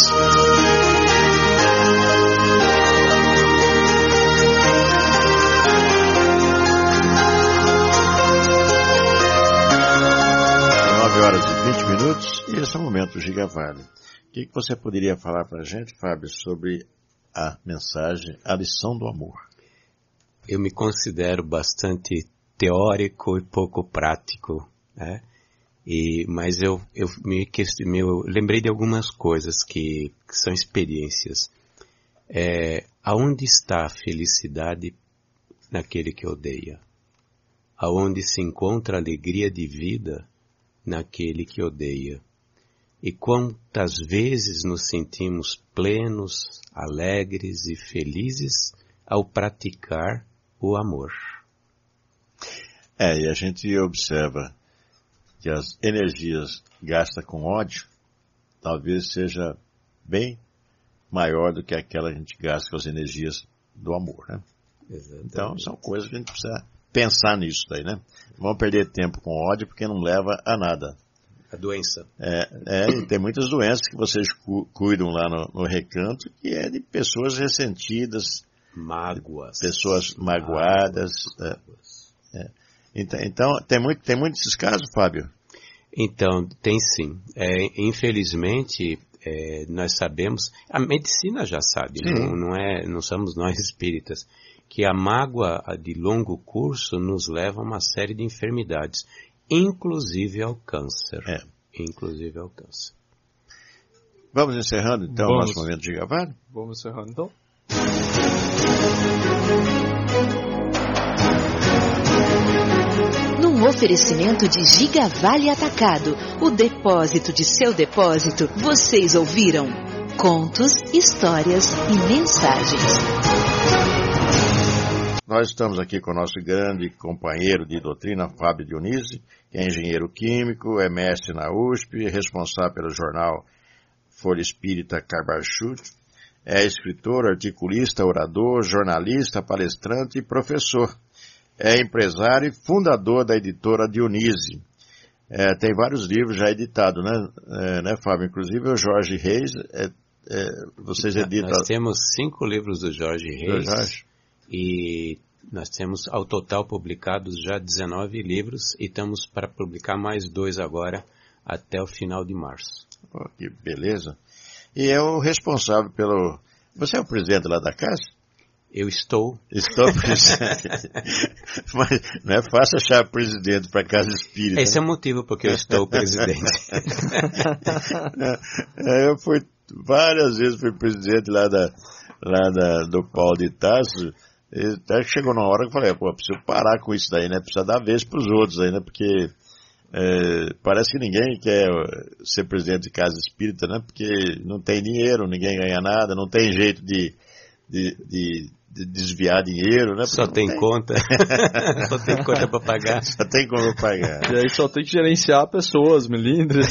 B: Horas e 20 minutos, e esse é o momento do Giga Vale. O que você poderia falar para a gente, Fábio, sobre a mensagem, a lição do amor?
F: Eu me considero bastante teórico e pouco prático, né? Mas eu lembrei de algumas coisas que são experiências. Aonde está a felicidade naquele que odeia? Aonde se encontra a alegria de vida naquele que odeia? E quantas vezes nos sentimos plenos, alegres e felizes ao praticar o amor?
B: E a gente observa que as energias gastas com ódio talvez seja bem maior do que aquela que a gente gasta com as energias do amor, né? Exatamente. Então são coisas que a gente precisa pensar nisso daí, né? Não vamos perder tempo com ódio porque não leva a nada.
F: A doença.
B: E tem muitas doenças que vocês cuidam lá no recanto, que é de pessoas ressentidas.
F: Mágoas.
B: Pessoas magoadas. Então, tem muito esses casos, Fábio?
F: Então, tem sim. Infelizmente, nós sabemos, a medicina já sabe, não somos nós espíritas, que a mágoa de longo curso nos leva a uma série de enfermidades, inclusive ao câncer. Inclusive ao câncer.
B: Vamos encerrando então o nosso momento de Giga Vale?
C: Vamos encerrando então.
E: Num oferecimento de Giga Vale Atacado, o depósito de seu depósito, vocês ouviram contos, histórias e mensagens.
B: Nós estamos aqui com o nosso grande companheiro de doutrina, Fábio Dionísio, que é engenheiro químico, é mestre na USP, responsável pelo jornal Folha Espírita Carbachuch. É escritor, articulista, orador, jornalista, palestrante e professor. É empresário e fundador da editora Dionísio. Tem vários livros já editados, né, Fábio? Inclusive o Jorge Reis, vocês editam...
F: Nós temos 5 livros do Jorge Reis e nós temos ao total publicados já 19 livros e estamos para publicar mais 2 agora até o final de março.
B: Oh, que beleza. E é o responsável pelo... Você é o presidente lá da casa?
F: Eu estou.
B: Estou presidente. Mas não é fácil achar presidente para a Casa Espírita.
F: Esse é o motivo porque eu estou presidente.
B: Eu fui várias vezes fui presidente lá do Paulo de Tarso. Até que chegou na hora que eu falei, preciso parar com isso daí, né? Precisa dar vez para os outros aí, né? Porque parece que ninguém quer ser presidente de Casa Espírita, né? Porque não tem dinheiro, ninguém ganha nada, não tem jeito de desviar dinheiro, né?
F: Só tem conta. Só tem conta para pagar.
B: Só tem como pagar.
C: E aí só tem que gerenciar pessoas, melindres.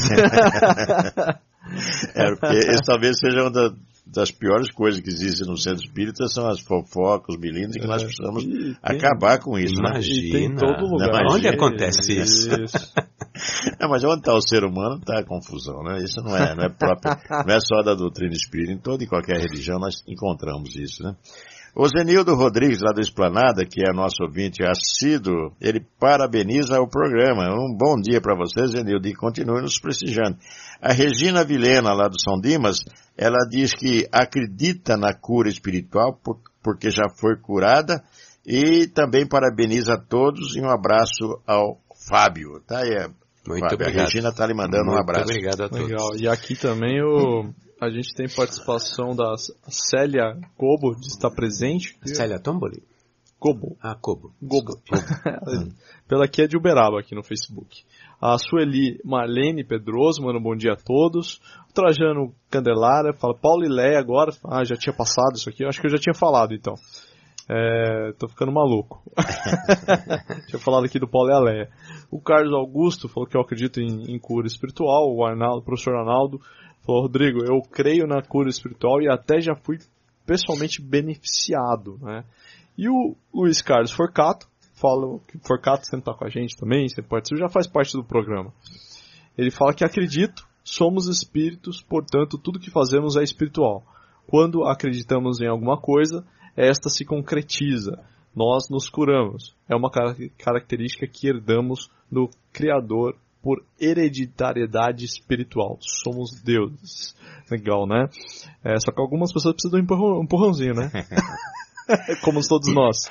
B: Porque esse talvez seja uma das piores coisas que existem no centro espírita, são as fofocas, os milindres, que nós precisamos acabar com isso.
F: Imagina.
C: Tem em todo lugar.
F: Onde acontece isso?
B: Mas onde está o ser humano está a confusão, né? Isso não é próprio, não é só da doutrina espírita, em toda e qualquer religião nós encontramos isso, né? O Zenildo Rodrigues, lá do Esplanada, que é nosso ouvinte assíduo, ele parabeniza o programa. Um bom dia para você, Zenildo, e continue nos prestigiando. A Regina Vilena, lá do São Dimas, ela diz que acredita na cura espiritual porque já foi curada, e também parabeniza a todos e um abraço ao Fábio. Tá aí,
F: muito
B: Fábio.
F: obrigado.
B: A Regina está lhe mandando um abraço.
F: Muito obrigado a todos.
C: Legal. E aqui também a gente tem participação da Célia Cobo, de estar presente.
F: Célia Tomboli?
C: Cobo.
F: Ah, Cobo.
C: Gobo. Pela aqui é de Uberaba, aqui no Facebook. A Sueli Marlene Pedroso, manda um bom dia a todos. O Trajano Candelária fala, Paulo e Leia agora. Ah, já tinha passado isso aqui, eu acho que eu já tinha falado então. Tô ficando maluco. Tinha falado aqui do Paulo e a Leia. O Carlos Augusto falou que eu acredito em cura espiritual. O professor Arnaldo falou, Rodrigo, eu creio na cura espiritual e até já fui pessoalmente beneficiado, né? E o Luiz Carlos Forcato fala que Forcato sempre está com a gente também, sempre participa, já faz parte do programa. Ele fala que acredito, somos espíritos, portanto tudo que fazemos é espiritual. Quando acreditamos em alguma coisa, esta se concretiza. Nós nos curamos. É uma característica que herdamos do Criador por hereditariedade espiritual. Somos deuses. Legal, né? Só que algumas pessoas precisam de um empurrãozinho, né? Como todos nós.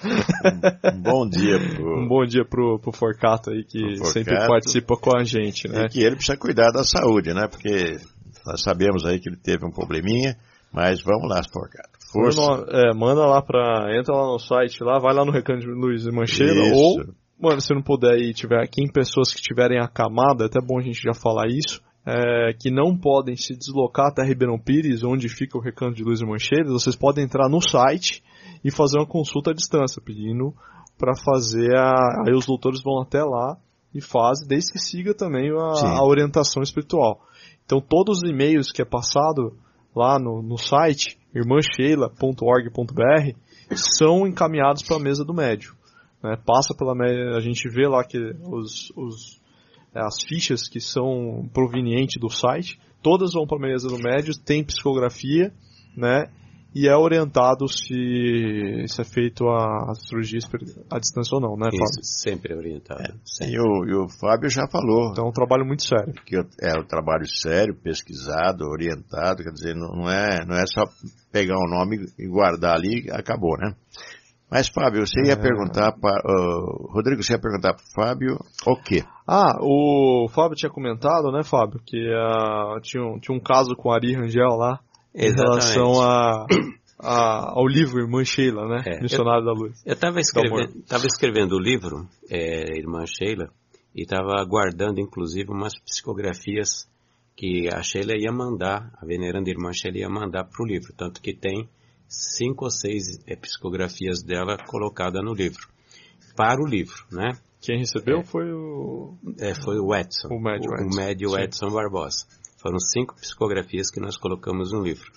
B: Um bom dia
C: pro Forcato aí, que sempre participa com a gente, né?
B: E que ele precisa cuidar da saúde, né? Porque nós sabemos aí que ele teve um probleminha, mas vamos lá, Forcato. Força.
C: Manda lá entra lá no site, vai lá no Recanto de Luiz Mancheira, ou, mano, se não puder e tiver aqui em pessoas que tiverem acamada, é até bom a gente já falar isso, que não podem se deslocar até Ribeirão Pires, onde fica o Recanto de Luiz Mancheira, vocês podem entrar no site e fazer uma consulta à distância, pedindo para fazer aí os doutores vão até lá e fazem, desde que siga também a orientação espiritual. Então todos os e-mails que é passado lá no site irmãsheila.org.br são encaminhados para a mesa do médium, né? Passa pela a gente vê lá que as fichas que são provenientes do site, todas vão para a mesa do médium, tem psicografia, né? E é orientado se é feito a cirurgia à distância ou não, né, Fábio?
F: Isso, sempre orientado. Sempre.
B: E o Fábio já falou.
C: Então é um trabalho muito sério.
B: Que é um trabalho sério, pesquisado, orientado, quer dizer, não é só pegar um nome e guardar ali e acabou, né? Mas, Fábio, você ia perguntar Rodrigo, você ia perguntar para o Fábio o quê?
C: O Fábio tinha comentado, né, Fábio, que tinha um caso com a Ari Rangel lá, em relação ao livro Irmã Sheila, né? Missionário da Luz.
F: Eu estava escrevendo o livro, Irmã Sheila, e estava aguardando, inclusive, umas psicografias que a Sheila ia mandar, a veneranda Irmã Sheila ia mandar para o livro. Tanto que tem 5 ou 6 psicografias dela colocadas no livro. Para o livro, né?
C: Quem recebeu foi o...
F: foi o Edson. O médio Edson Barbosa. Foram 5 psicografias que nós colocamos no livro.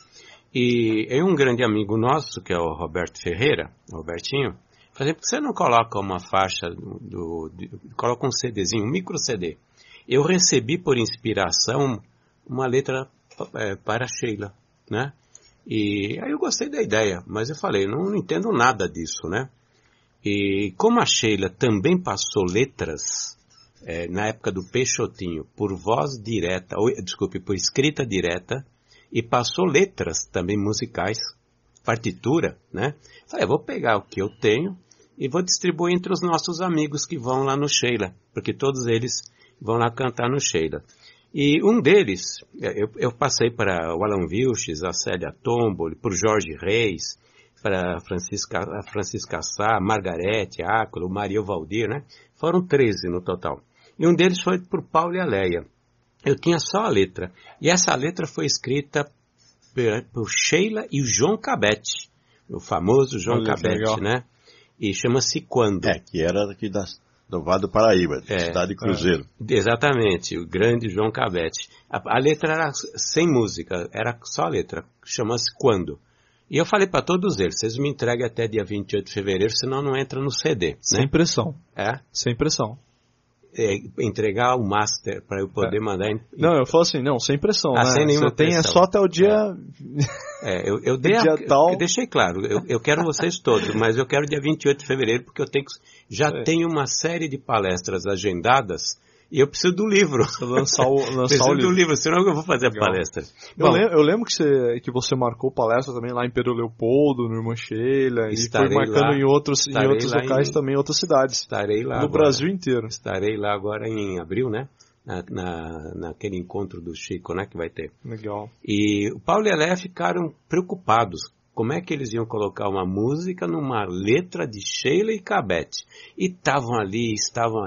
F: E um grande amigo nosso, que é o Roberto Ferreira, Robertinho, falei, por que você não coloca uma faixa, coloca um CDzinho, um micro CD? Eu recebi por inspiração uma letra para Sheila, né? E aí eu gostei da ideia, mas eu falei, não entendo nada disso, né? E como a Sheila também passou letras, na época do Peixotinho, por voz direta, por escrita direta, e passou letras também musicais, partitura, né? Falei, vou pegar o que eu tenho e vou distribuir entre os nossos amigos que vão lá no Sheila, porque todos eles vão lá cantar no Sheila. E um deles, eu passei para o Alan Vilches, a Célia Tomboli, para o Jorge Reis, para a Francisca Sá, Margarete, Áquilo, Maria Valdir, né? Foram 13 no total. E um deles foi por Paulo e a Leia. Eu tinha só a letra. E essa letra foi escrita por Sheila e o João Cabete, o famoso João Cabete, né? E chama-se Quando.
B: Que era aqui do Vale do Paraíba, cidade de Cruzeiro.
F: Exatamente, o grande João Cabete. A letra era sem música, era só a letra. Chama-se Quando. E eu falei para todos eles, vocês me entreguem até dia 28 de fevereiro, senão não entra no CD.
C: Sem pressão.
F: Sem pressão. Entregar o master para eu poder mandar.
C: Não, eu falo assim, sem pressão, né?
F: Sem nenhuma
C: Você tem
F: pressão.
C: só até o dia.
F: Eu deixei claro, eu quero vocês todos, mas eu quero dia 28 de fevereiro porque eu tenho uma série de palestras agendadas e eu preciso do livro.
C: Lançar o
F: preciso
C: livro.
F: Do livro, senão eu vou fazer a palestra.
C: Eu lembro que você marcou palestra também lá em Pedro Leopoldo, no Irmã Sheila, e foi marcando lá, em outros locais também, em outras cidades.
F: Estarei lá
C: no
F: agora,
C: Brasil inteiro.
F: Estarei lá agora em abril, né? Naquele encontro do Chico, né? Que vai ter.
C: Legal.
F: E o Paulo e a Léa ficaram preocupados. Como é que eles iam colocar uma música numa letra de Sheila e Cabete? E estavam ali,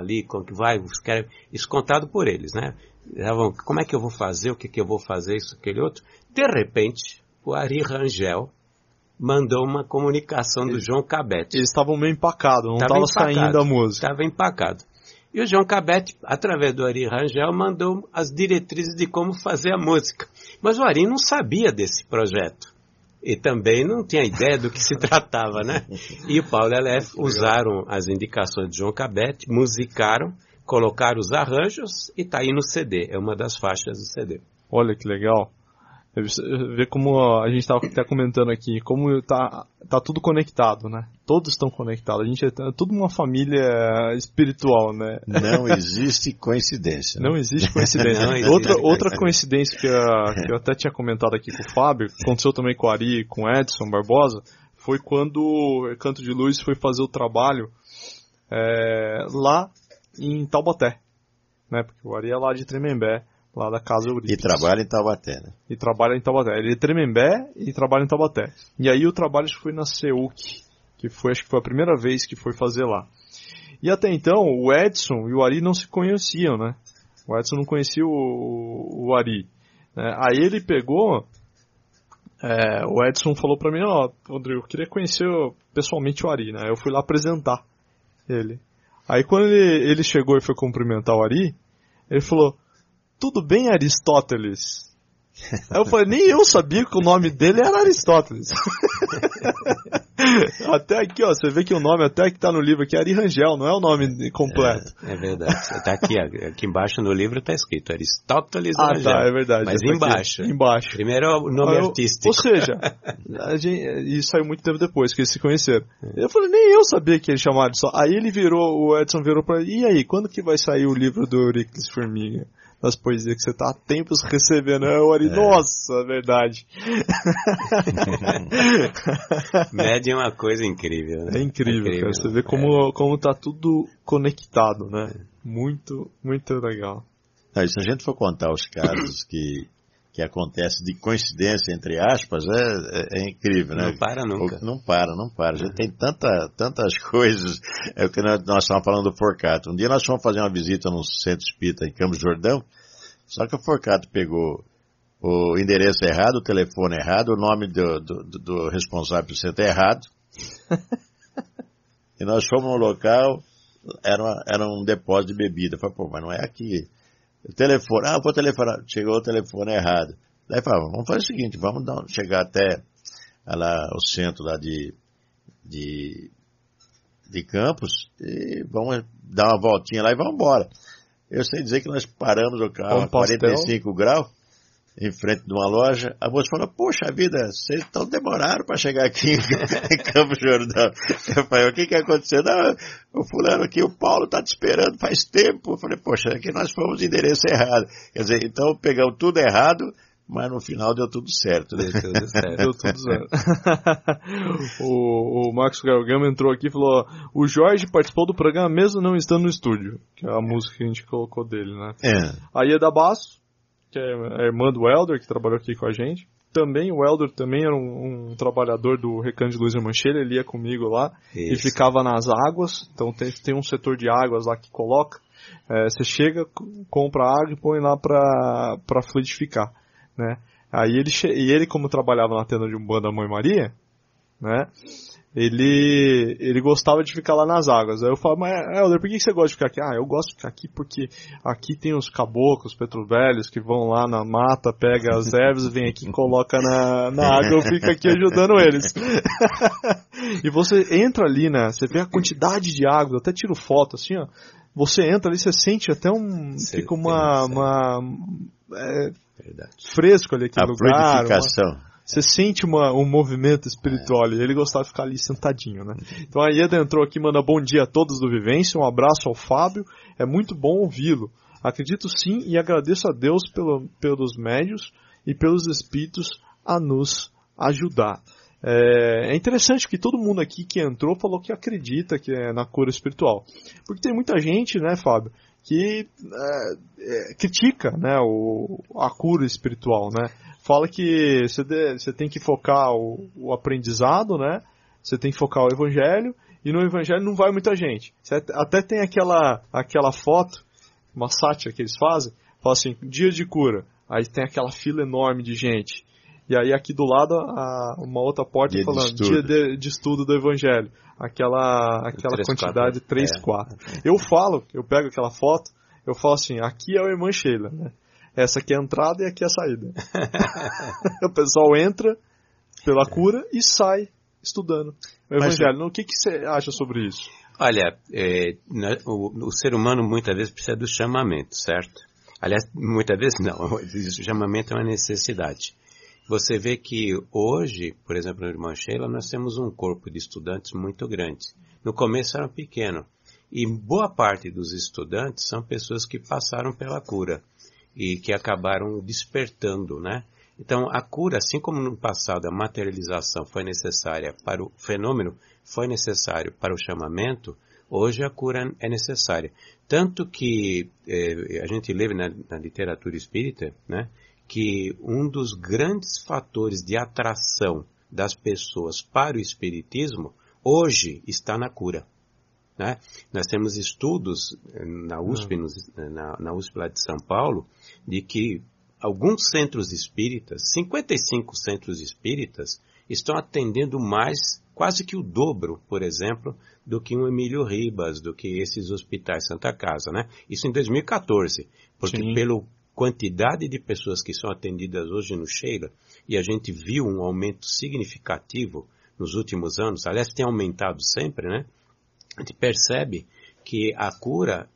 F: isso contado por eles, né? Como é que eu vou fazer, o que eu vou fazer, isso, aquele outro? De repente, o Ari Rangel mandou uma comunicação do João Cabete.
C: Eles estavam meio empacados, não estava saindo a música.
F: Estava empacado. E o João Cabete, através do Ari Rangel, mandou as diretrizes de como fazer a música. Mas o Ari não sabia desse projeto. E também não tinha ideia do que se tratava, né? E o Paulo e a Léa usaram as indicações de João Cabete, musicaram, colocaram os arranjos e está aí no CD. É uma das faixas do CD.
C: Olha que legal. Ver como a gente estava até comentando aqui, como tá tudo conectado, né? Todos estão conectados. A gente é tudo uma família espiritual, né?
B: Não existe coincidência.
C: Não existe coincidência. Outra coincidência que eu até tinha comentado aqui com o Fábio, aconteceu também com o Ari e com o Edson Barbosa, foi quando o Canto de Luz foi fazer o trabalho lá em Taubaté, né? Porque o Ari é lá de Tremembé, lá da Casa Eurípides.
B: E trabalha em Taubaté, né?
C: E trabalha em Taubaté. Ele é Tremembé e trabalha em Taubaté. E aí o trabalho foi na CEUC, acho que foi a primeira vez que foi fazer lá. E até então, o Edson e o Ari não se conheciam, né? O Edson não conhecia o Ari. Né? Aí ele pegou, o Edson falou pra mim, Rodrigo, eu queria conhecer pessoalmente o Ari, né? Eu fui lá apresentar ele. Aí quando ele chegou e foi cumprimentar o Ari, ele falou, tudo bem, Aristóteles? Aí eu falei, nem eu sabia que o nome dele era Aristóteles. Até aqui, você vê que o nome até que tá no livro aqui é Ari Rangel, não é o nome completo.
F: É verdade. Tá aqui embaixo no livro tá escrito Aristóteles Rangel.
C: Tá, é verdade.
F: Mas
C: embaixo.
F: Primeiro é o nome artístico.
C: Ou seja, isso saiu muito tempo depois que eles se conheceram. Eu falei, nem eu sabia que ele chamava de só. Aí o Edson virou pra ele, e aí, quando que vai sair o livro do Euríclides Formiga? Das poesias que você tá há tempos recebendo. Nossa, é verdade.
F: Média é uma coisa incrível, né?
C: É incrível, cara. Você vê como tá tudo conectado, né? Muito, muito legal.
B: Se a gente for contar os casos que acontece de coincidência, entre aspas, é incrível, né?
F: Não para nunca.
B: Não para. A gente tem tantas coisas. É o que nós estávamos falando do Forcato. Um dia nós fomos fazer uma visita no Centro Espírita em Campos do Jordão, só que o Forcato pegou o endereço errado, o telefone errado, o nome do responsável do centro errado. E nós fomos no local, era um depósito de bebida. Eu falei, mas não é aqui. telefone, vou telefonar, chegou o telefone errado. Daí falava, vamos fazer o seguinte, vamos chegar até lá, o centro lá de Campos e vamos dar uma voltinha lá e vamos embora. Eu sei dizer que nós paramos o carro a 45 graus em frente de uma loja. A moça falou, poxa vida, vocês estão demoraram para chegar aqui em Campos do Jordão. Eu falei, o que aconteceu? Não, o fulano aqui, o Paulo está te esperando faz tempo. Eu falei, poxa, é que nós fomos de endereço errado. Quer dizer, então pegamos tudo errado, mas no final deu tudo certo.
C: Deu tudo certo. O Marcos Gargama entrou aqui e falou, o Jorge participou do programa mesmo não estando no estúdio, que é a música que a gente colocou dele, né? A Ieda Basso, que é a irmã do Helder, que trabalhou aqui com a gente. Também, o Helder também era um trabalhador do Recanto de Luiz Mancheira, ele ia comigo lá. Isso. E ficava nas águas, então tem um setor de águas lá que coloca. Você chega, compra água e põe lá pra fluidificar, né? Aí ele como trabalhava na tenda de Umbanda Mãe Maria, né? Ele gostava de ficar lá nas águas. Aí eu falo, mas Helder, por que você gosta de ficar aqui? Eu gosto de ficar aqui porque aqui tem os caboclos, petrovelhos que vão lá na mata, pega as ervas, vem aqui e coloca na água, eu fico aqui ajudando eles. E você entra ali, né? Você vê a quantidade de água, eu até tiro foto assim, ó. Você entra ali, você sente até fica fresco ali aquele lugar.
B: Fluidificação.
C: Você sente um movimento espiritual ali. Ele gostava de ficar ali sentadinho, né? Então a Ieda entrou aqui, manda bom dia a todos do Vivência, um abraço ao Fábio, é muito bom ouvi-lo. Acredito sim e agradeço a Deus pelos médios e pelos espíritos a nos ajudar. É interessante que todo mundo aqui que entrou falou que acredita que é na cura espiritual. Porque tem muita gente, né, Fábio, que critica, né, a cura espiritual, né? Fala que você tem que focar o aprendizado, né? Você tem que focar o evangelho, e no evangelho não vai muita gente. Você até tem aquela foto, uma sátira que eles fazem, fala assim, dia de cura, aí tem aquela fila enorme de gente. E aí aqui do lado, uma outra porta dia falando, dia de estudo do evangelho. Aquela 3, quantidade, 3, 4. Eu pego aquela foto, eu falo assim, aqui é a irmã Sheila, né? Essa aqui é a entrada e aqui é a saída. O pessoal entra pela cura e sai estudando o evangelho. O que você acha sobre isso?
F: Olha, o ser humano muitas vezes precisa do chamamento, certo? Aliás, muitas vezes não. O chamamento é uma necessidade. Você vê que hoje, por exemplo, na Irmã Sheila, nós temos um corpo de estudantes muito grande. No começo era pequeno. E boa parte dos estudantes são pessoas que passaram pela cura e que acabaram despertando, né? Então, a cura, assim como no passado a materialização foi necessária para o fenômeno, foi necessário para o chamamento, hoje a cura é necessária. Tanto que a gente lê na literatura espírita, né, que um dos grandes fatores de atração das pessoas para o espiritismo, hoje está na cura. Né? Nós temos estudos na USP, na USP lá de São Paulo, de que alguns centros espíritas, 55 centros espíritas, estão atendendo mais, quase que o dobro, por exemplo, do que um Emílio Ribas, do que esses hospitais Santa Casa, né? Isso em 2014, porque pela quantidade de pessoas que são atendidas hoje no Sheila, e a gente viu um aumento significativo nos últimos anos, aliás, tem aumentado sempre, né? A gente percebe que a cura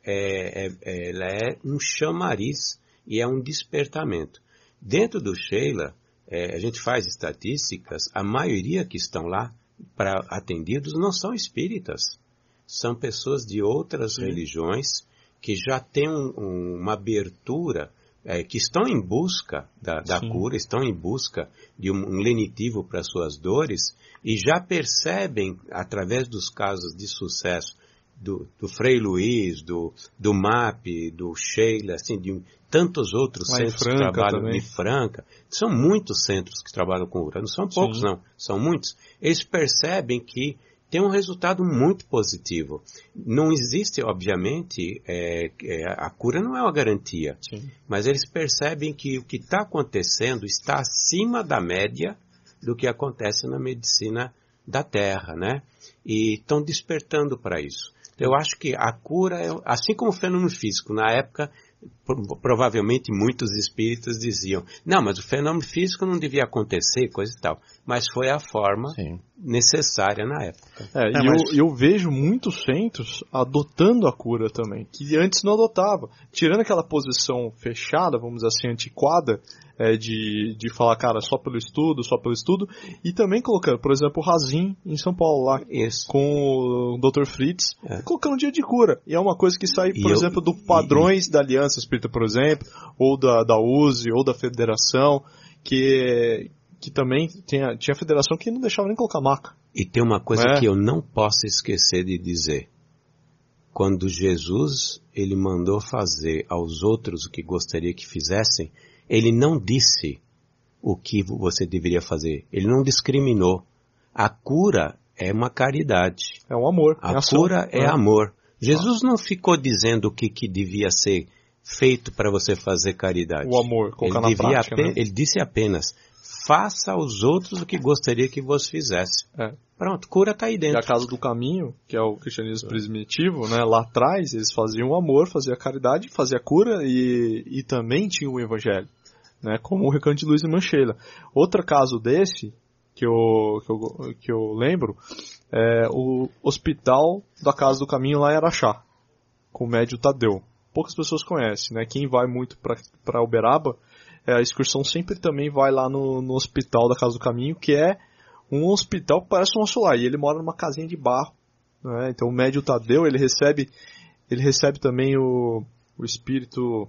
F: ela é um chamariz e é um despertamento. Dentro do Sheila, a gente faz estatísticas, a maioria que estão lá para atendidos não são espíritas. São pessoas de outras religiões que já têm uma abertura, que estão em busca da cura, estão em busca de um lenitivo para suas dores e já percebem, através dos casos de sucesso do Frei Luiz, do MAP, do Sheila, assim, de tantos outros centros que trabalham em Franca. São muitos centros que trabalham com cura, não são poucos não, são muitos. Eles percebem que tem um resultado muito positivo. Não existe, obviamente, a cura não é uma garantia, mas eles percebem que o que está acontecendo está acima da média do que acontece na medicina da Terra, né? E estão despertando para isso. Então, eu acho que a cura, assim como o fenômeno físico, na época provavelmente muitos espíritos diziam, não, mas o fenômeno físico não devia acontecer, coisa e tal. Mas foi a forma necessária na época.
C: Eu vejo muitos centros adotando a cura também, que antes não adotava. Tirando aquela posição fechada, vamos dizer assim, antiquada, de falar, cara, só pelo estudo, e também colocando, por exemplo, o Razin em São Paulo, lá, com o Dr. Fritz, colocando um dia de cura. E é uma coisa que sai, por exemplo, do padrões da Aliança Espírita, por exemplo, ou da USE, ou da Federação, que também tinha federação que não deixava nem colocar maca.
F: E tem uma coisa que eu não posso esquecer de dizer. Quando Jesus, ele mandou fazer aos outros o que gostaria que fizessem, ele não disse o que você deveria fazer. Ele não discriminou. A cura é uma caridade.
C: É um amor.
F: A cura é amor. Jesus não ficou dizendo o que devia ser feito para você fazer caridade.
C: O amor, colocar na prática, né?
F: Ele disse apenas, faça aos outros o que gostaria que você fizesse. Pronto, cura está aí dentro.
C: E a Casa do Caminho, que é o cristianismo primitivo, né, lá atrás eles faziam o amor, faziam a caridade, faziam a cura e também tinha o evangelho, né, como o Recanto de Luiz e Manchela. Outro caso desse, que eu lembro, é o Hospital da Casa do Caminho lá em Araxá, com o médio Tadeu. Poucas pessoas conhecem, né? Quem vai muito para Uberaba, a excursão sempre também vai lá no Hospital da Casa do Caminho, que é um hospital que parece um nosso lar, e ele mora numa casinha de barro, né? Então o médio Tadeu, ele recebe também o espírito,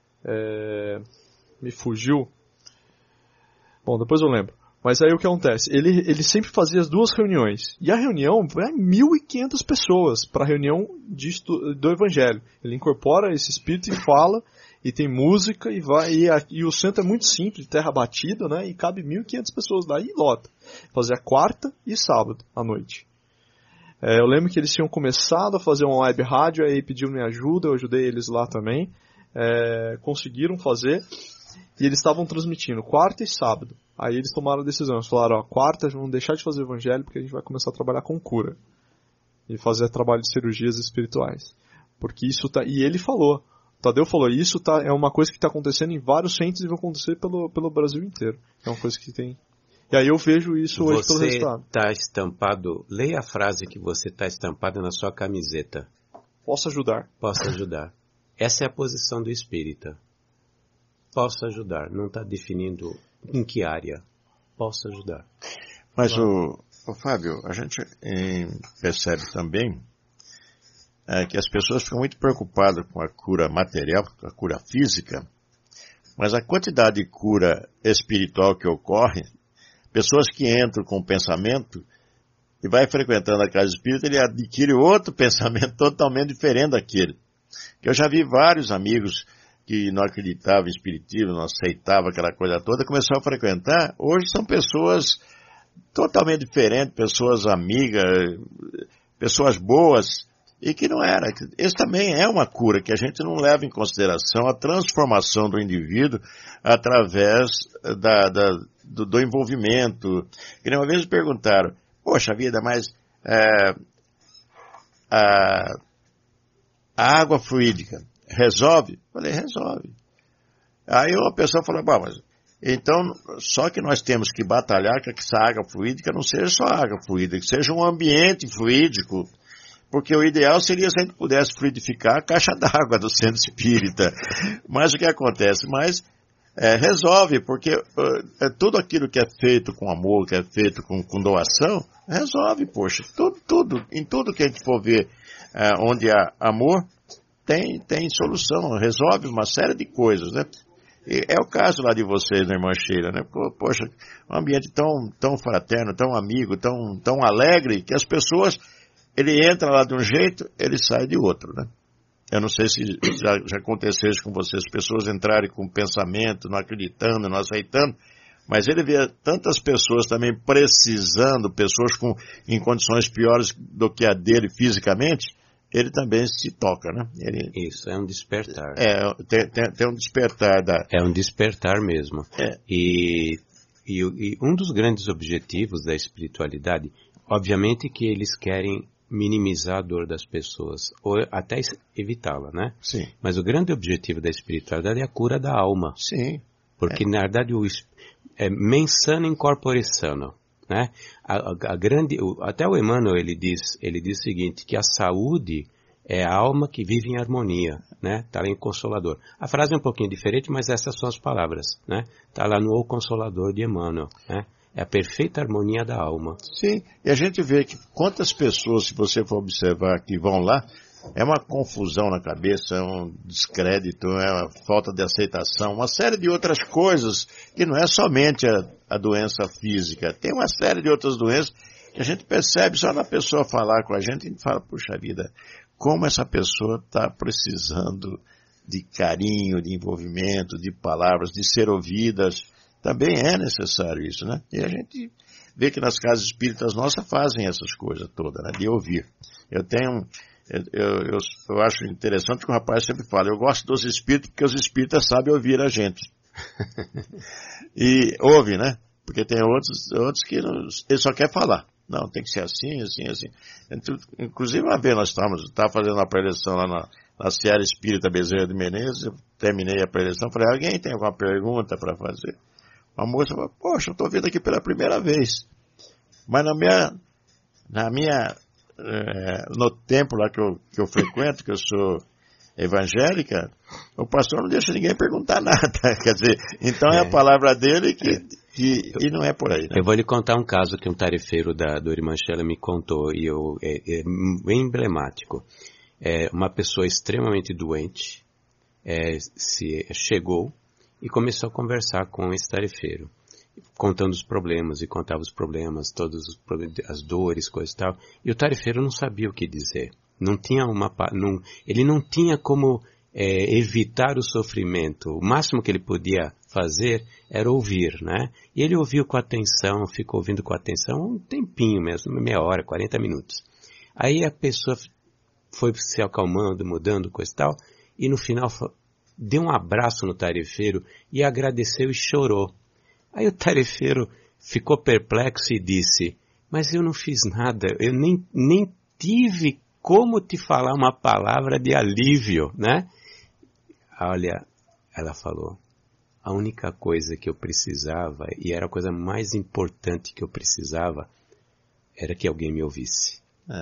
C: me fugiu, bom, depois eu lembro. Mas aí o que acontece? Ele sempre fazia as duas reuniões. E a reunião é 1.500 pessoas para a reunião do Evangelho. Ele incorpora esse espírito e fala, e tem música, e o centro é muito simples, terra batida, né? E cabe 1.500 pessoas lá e lota. Fazia quarta e sábado à noite. Eu lembro que eles tinham começado a fazer uma web rádio, aí pediram minha ajuda, eu ajudei eles lá também. Conseguiram fazer, e eles estavam transmitindo quarta e sábado. Aí eles tomaram a decisão, eles falaram, quarta vamos deixar de fazer evangelho porque a gente vai começar a trabalhar com cura. E fazer trabalho de cirurgias espirituais. Porque isso tá... E ele falou, Tadeu falou, isso é uma coisa que está acontecendo em vários centros e vai acontecer pelo Brasil inteiro. É uma coisa que tem... E aí eu vejo isso hoje pelo resultado.
F: Você está estampado, leia a frase que você está estampada na sua camiseta.
C: Posso ajudar.
F: Posso ajudar. Essa é a posição do espírita. Posso ajudar. Não está definindo em que área. Posso ajudar.
B: Mas, o Fábio, a gente percebe também que as pessoas ficam muito preocupadas com a cura material, com a cura física, mas a quantidade de cura espiritual que ocorre, pessoas que entram com o pensamento e vai frequentando a casa espírita, ele adquire outro pensamento totalmente diferente daquele. Eu já vi vários amigos que não acreditavam em espiritismo, não aceitavam aquela coisa toda, começaram a frequentar, hoje são pessoas totalmente diferentes, pessoas amigas, pessoas boas, e que não era. Esse também é uma cura, que a gente não leva em consideração a transformação do indivíduo através do envolvimento. E uma vez me perguntaram, poxa vida, mas a água fluídica resolve? Falei, resolve. Aí uma pessoa falou, bom, mas então, só que nós temos que batalhar para que essa água fluídica não seja só água fluídica, que seja um ambiente fluídico, porque o ideal seria se a gente pudesse fluidificar a caixa d'água do centro espírita. Mas o que acontece? Mas resolve, porque tudo aquilo que é feito com amor, que é feito com doação, resolve, poxa. Em tudo que a gente for ver onde há amor, tem solução, resolve uma série de coisas, né? E é o caso lá de vocês, né, irmã Sheila, né? Poxa, um ambiente tão fraterno, tão amigo, tão alegre, que as pessoas, ele entra lá de um jeito, ele sai de outro, né? Eu não sei se já aconteceu isso com vocês, as pessoas entrarem com pensamento, não acreditando, não aceitando, mas ele vê tantas pessoas também precisando, pessoas em condições piores do que a dele fisicamente, ele também se toca, né?
F: Isso, é um despertar.
B: Tem um despertar
F: É um despertar mesmo. E um dos grandes objetivos da espiritualidade, obviamente que eles querem minimizar a dor das pessoas, ou até evitá-la, né?
B: Sim.
F: Mas o grande objetivo da espiritualidade é a cura da alma.
B: Sim.
F: Porque, na verdade, é mens sana in corpore sano, né? Até o Emmanuel, ele diz o seguinte, que a saúde é a alma que vive em harmonia, né? Está lá em Consolador. A frase é um pouquinho diferente, mas essas são as palavras, né? Está lá no O Consolador de Emmanuel, né? É a perfeita harmonia da alma.
B: Sim, e a gente vê que quantas pessoas, se você for observar, que vão lá, é uma confusão na cabeça, é um descrédito, é uma falta de aceitação, uma série de outras coisas, que não é somente a doença física, tem uma série de outras doenças que a gente percebe só na pessoa falar com a gente e fala, puxa vida, como essa pessoa está precisando de carinho, de envolvimento, de palavras, de ser ouvidas. Também é necessário isso, né? E a gente vê que nas casas espíritas nossas fazem essas coisas todas, né? De ouvir. Eu acho interessante que o rapaz sempre fala, eu gosto dos espíritos porque os espíritas sabem ouvir a gente. E ouve, né? Porque tem outros que ele só quer falar. Não, tem que ser assim, assim, assim. Inclusive uma vez nós estávamos fazendo uma preleção lá na Seara Espírita Bezerra de Menezes, eu terminei a preleção, falei, alguém tem alguma pergunta para fazer? Uma moça falou, poxa, eu estou vindo aqui pela primeira vez. Mas no templo lá que eu frequento, que eu sou evangélica, o pastor não deixa ninguém perguntar nada. Quer dizer, então é a palavra dele e não é por aí, né?
F: Eu vou lhe contar um caso que um tarefeiro do Irmã Sheila me contou, e é bem emblemático. Uma pessoa extremamente doente chegou e começou a conversar com esse tarefeiro, contando os problemas, e contava os problemas, as dores, coisas e tal. E o tarefeiro não sabia o que dizer. Ele não tinha como evitar o sofrimento. O máximo que ele podia fazer era ouvir, né? E ele ouviu com atenção, ficou ouvindo com atenção um tempinho mesmo, meia hora, 40 minutos. Aí a pessoa foi se acalmando, mudando, coisa e tal, e no final deu um abraço no tarefeiro e agradeceu e chorou. Aí o tarefeiro ficou perplexo e disse, mas eu não fiz nada, eu nem tive como te falar uma palavra de alívio, né? Olha, ela falou, a única coisa que eu precisava, e era a coisa mais importante que eu precisava, era que alguém me ouvisse.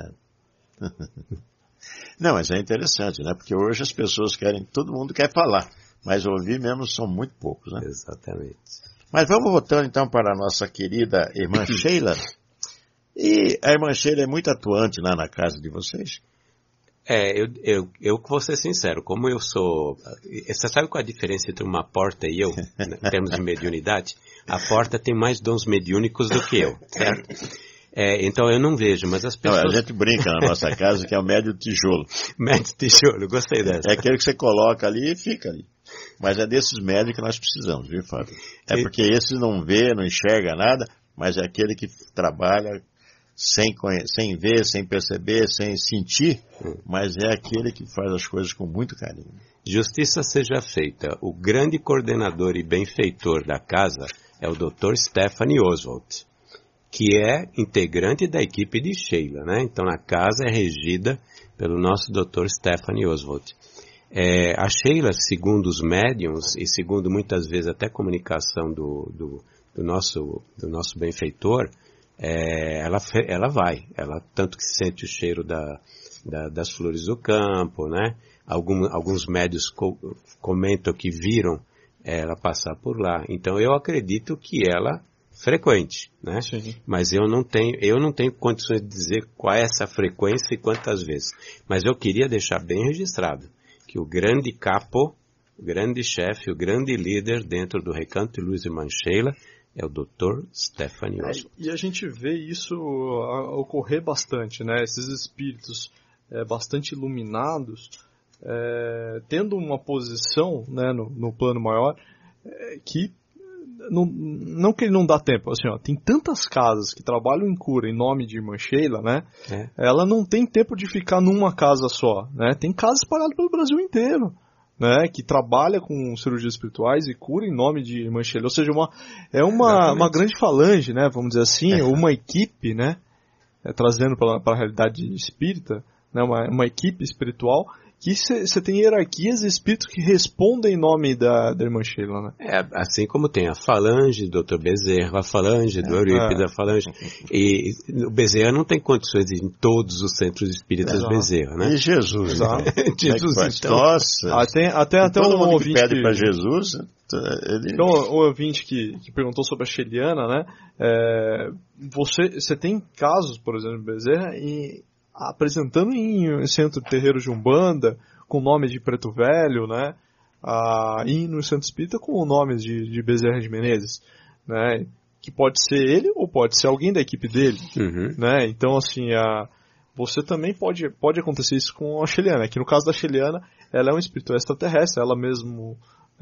B: Não, mas é interessante, né? Porque hoje as pessoas todo mundo quer falar, mas ouvir mesmo são muito poucos, né?
F: Exatamente.
B: Mas vamos voltando então para a nossa querida irmã Sheila. E a irmã Sheila é muito atuante lá na casa de vocês?
F: Eu vou ser sincero, como eu sou... Você sabe qual é a diferença entre uma porta e eu, em termos de mediunidade? A porta tem mais dons mediúnicos do que eu, certo? Então eu não vejo, mas as pessoas...
B: Não, a gente brinca na nossa casa que é o médio tijolo.
F: Médio tijolo, gostei dessa.
B: É aquele que você coloca ali e fica ali. Mas é desses médios que nós precisamos, viu, Fábio? Porque esse não vê, não enxerga nada, mas é aquele que trabalha sem ver, sem perceber, sem sentir, mas é aquele que faz as coisas com muito carinho.
F: Justiça seja feita. O grande coordenador e benfeitor da casa é o Dr. Stephanie Oswald, que é integrante da equipe de Sheila, né? Então a casa é regida pelo nosso Dr. Stephanie Oswald. A Sheila, segundo os médiums e segundo muitas vezes até comunicação do nosso benfeitor, ela vai, tanto que sente o cheiro das flores do campo, né? Alguns médios comentam que viram ela passar por lá. Então eu acredito que ela frequente, né? Sim. Mas eu não tenho condições de dizer qual é essa frequência e quantas vezes. Mas eu queria deixar bem registrado que o grande capo, o grande chefe, o grande líder dentro do Recanto de Luz Irmã Sheila é o Dr. Stephanie Oswald.
C: E a gente vê isso ocorrer bastante, né? Esses espíritos bastante iluminados, tendo uma posição, né, no plano maior, que não que ele não dá tempo, assim, ó, tem tantas casas que trabalham em cura em nome de Irmã Sheila, né? Ela não tem tempo de ficar numa casa só, né? Tem casas espalhadas pelo Brasil inteiro, né? Que trabalha com cirurgias espirituais e cura em nome de Irmã Sheila. Ou seja, uma grande falange, né? Vamos dizer assim, uma equipe, né? trazendo para a realidade espírita, né, uma equipe espiritual, que você tem hierarquias de espíritos que respondem em nome da irmã Sheila, né?
F: Assim como tem a falange do Dr. Bezerra, a falange do Eurípides, a falange. E o Bezerra não tem condições de ir em todos os centros espíritas Bezerra, né?
B: E Jesus, né?
F: Jesus, então.
B: Nossa!
C: Até
B: todo
C: um
B: mundo
C: ouvinte
B: que pede para Jesus, ele...
C: Então, um ouvinte que perguntou sobre a Sheliana, né? Você tem casos, por exemplo, Bezerra, apresentando em centro de terreiro de Umbanda, com nome de Preto Velho, né? E no centro espírita com o nome de Bezerra de Menezes, né? Que pode ser ele ou pode ser alguém da equipe dele, né? Então, assim, você também pode acontecer isso com a Sheliana, que no caso da Sheliana, ela é um espírito extraterrestre, ela mesmo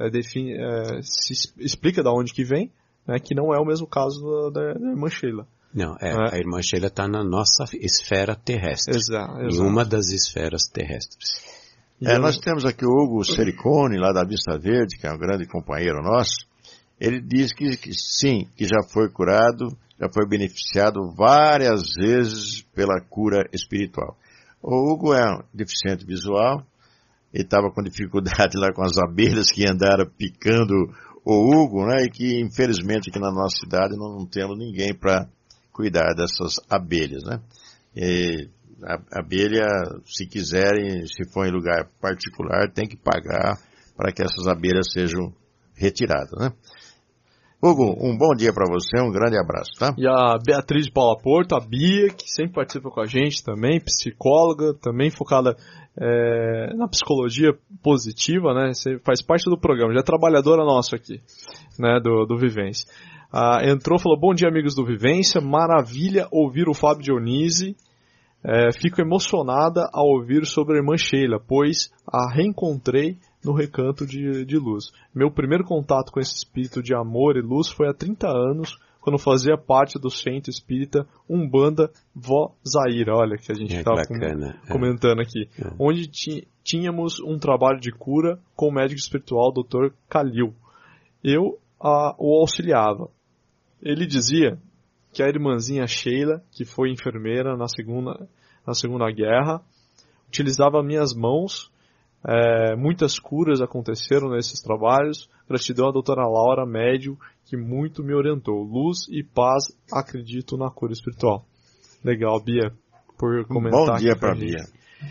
C: se explica de onde que vem, né? Que não é o mesmo caso da irmã Sheila.
F: Não, a irmã Sheila está na nossa esfera terrestre.
C: Exato.
F: Em uma das esferas terrestres.
B: Nós temos aqui o Hugo Sericone, lá da Vista Verde, que é um grande companheiro nosso. Ele diz que sim, que já foi curado, já foi beneficiado várias vezes pela cura espiritual. O Hugo é um deficiente visual, ele estava com dificuldade lá com as abelhas que andaram picando o Hugo, né? E que infelizmente aqui na nossa cidade não temos ninguém para cuidar dessas abelhas, né? E a abelha, se quiserem, se for em lugar particular, tem que pagar para que essas abelhas sejam retiradas, né? Hugo, um bom dia para você, um grande abraço, tá?
C: E a Beatriz de Paula Porto, a Bia, que sempre participa com a gente também, psicóloga, também focada na psicologia positiva, né? Você faz parte do programa, já é trabalhadora nossa aqui, né? Do Vivência. Entrou e falou, bom dia amigos do Vivência, maravilha ouvir o Fábio Dionísio, fico emocionada ao ouvir sobre a irmã Sheila, pois a reencontrei no Recanto de Luz. Meu primeiro contato com esse espírito de amor e luz foi há 30 anos, quando fazia parte do centro espírita Umbanda Vó Zaira, olha que a gente estava comentando aqui, onde tínhamos um trabalho de cura com o médico espiritual Dr. Calil. Eu o auxiliava. Ele dizia que a irmãzinha Sheila, que foi enfermeira na Segunda Guerra, utilizava minhas mãos. Muitas curas aconteceram nesses trabalhos. Gratidão à doutora Laura, médium, que muito me orientou. Luz e paz, acredito na cura espiritual. Legal, Bia, por comentar.
B: Bom dia para Bia.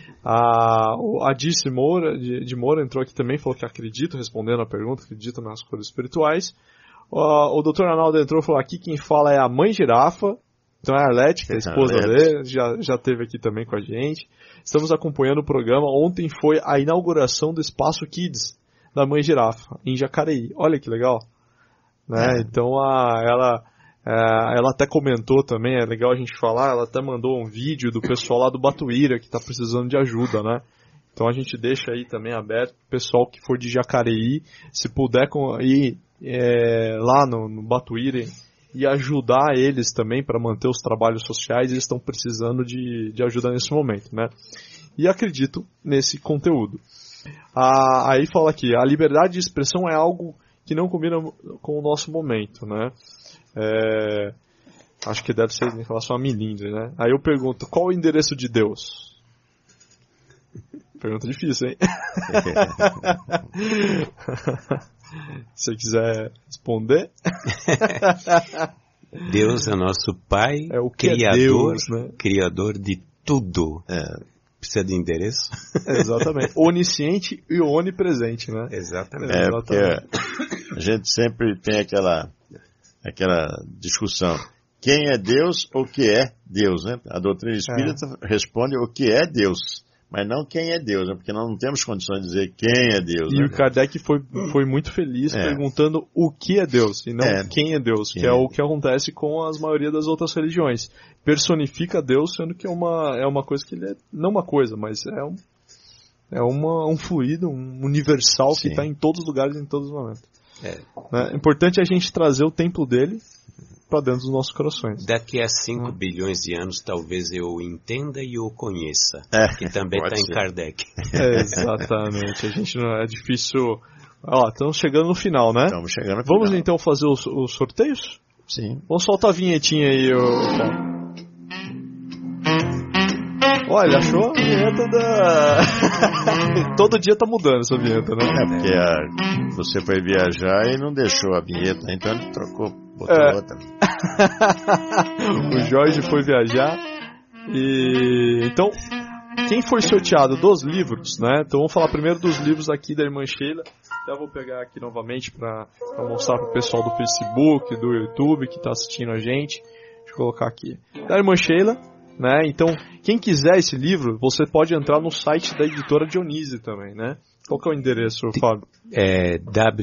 C: A Dirce Moura, de Moura entrou aqui também, falou que acredita, respondendo a pergunta, acredita nas curas espirituais. O Dr. Arnaldo entrou e falou, aqui quem fala é a mãe girafa, então é a Arlete, que é a esposa dele, já esteve aqui também com a gente. Estamos acompanhando o programa, ontem foi a inauguração do Espaço Kids, da mãe girafa, em Jacareí, olha que legal. Né? Então ela até comentou também, é legal a gente falar, ela até mandou um vídeo do pessoal lá do Batuíra, que está precisando de ajuda, né? Então a gente deixa aí também aberto, o pessoal que for de Jacareí, se puder ir lá no Batuíra e ajudar eles também para manter os trabalhos sociais, eles estão precisando de ajuda nesse momento, né? E acredito nesse conteúdo. Aí fala aqui, a liberdade de expressão é algo que não combina com o nosso momento, né? Acho que deve ser em relação a Milindre, né? Aí eu pergunto, qual o endereço de Deus? Pergunta difícil, hein? Se você quiser responder.
F: Deus é nosso Pai,
C: o
F: Criador,
C: Deus, né?
F: Criador de tudo. Precisa de endereço?
C: Exatamente. Onisciente e onipresente, né?
F: Exatamente.
B: Porque a gente sempre tem aquela discussão. Quem é Deus ou o que é Deus, né? A doutrina espírita responde o que é Deus. Mas não quem é Deus, né? Porque nós não temos condições de dizer quem é Deus.
C: E
B: né?
C: o Kardec foi muito feliz perguntando o que é Deus, e não quem é Deus, que é o que acontece com a maioria das outras religiões. Personifica Deus, sendo que é uma coisa que ele é, não uma coisa, mas é um fluido, um universal que está em todos os lugares, em todos os momentos. É importante a gente trazer o templo dele para dentro dos nossos corações.
F: Daqui a 5 bilhões de anos, talvez eu o entenda e o conheça, que também está em Kardec.
C: Exatamente. A gente não é difícil. Estamos chegando no final, né?
B: Estamos chegando no final.
C: Vamos então fazer os sorteios?
B: Sim.
C: Vamos soltar a vinhetinha aí, Olha, ele achou a vinheta da... Todo dia tá mudando essa vinheta, né?
B: Porque você foi viajar e não deixou a vinheta, então ele trocou, botou outra.
C: O Jorge foi viajar e... Então, quem foi sorteado dos livros, né? Então vamos falar primeiro dos livros aqui da irmã Sheila. Até vou pegar aqui novamente para mostrar pro pessoal do Facebook, do YouTube que tá assistindo a gente. Deixa eu colocar aqui. Da irmã Sheila, né? Então, quem quiser esse livro, você pode entrar no site da editora Dionísio também, né? Qual que é o endereço, Fábio?
F: É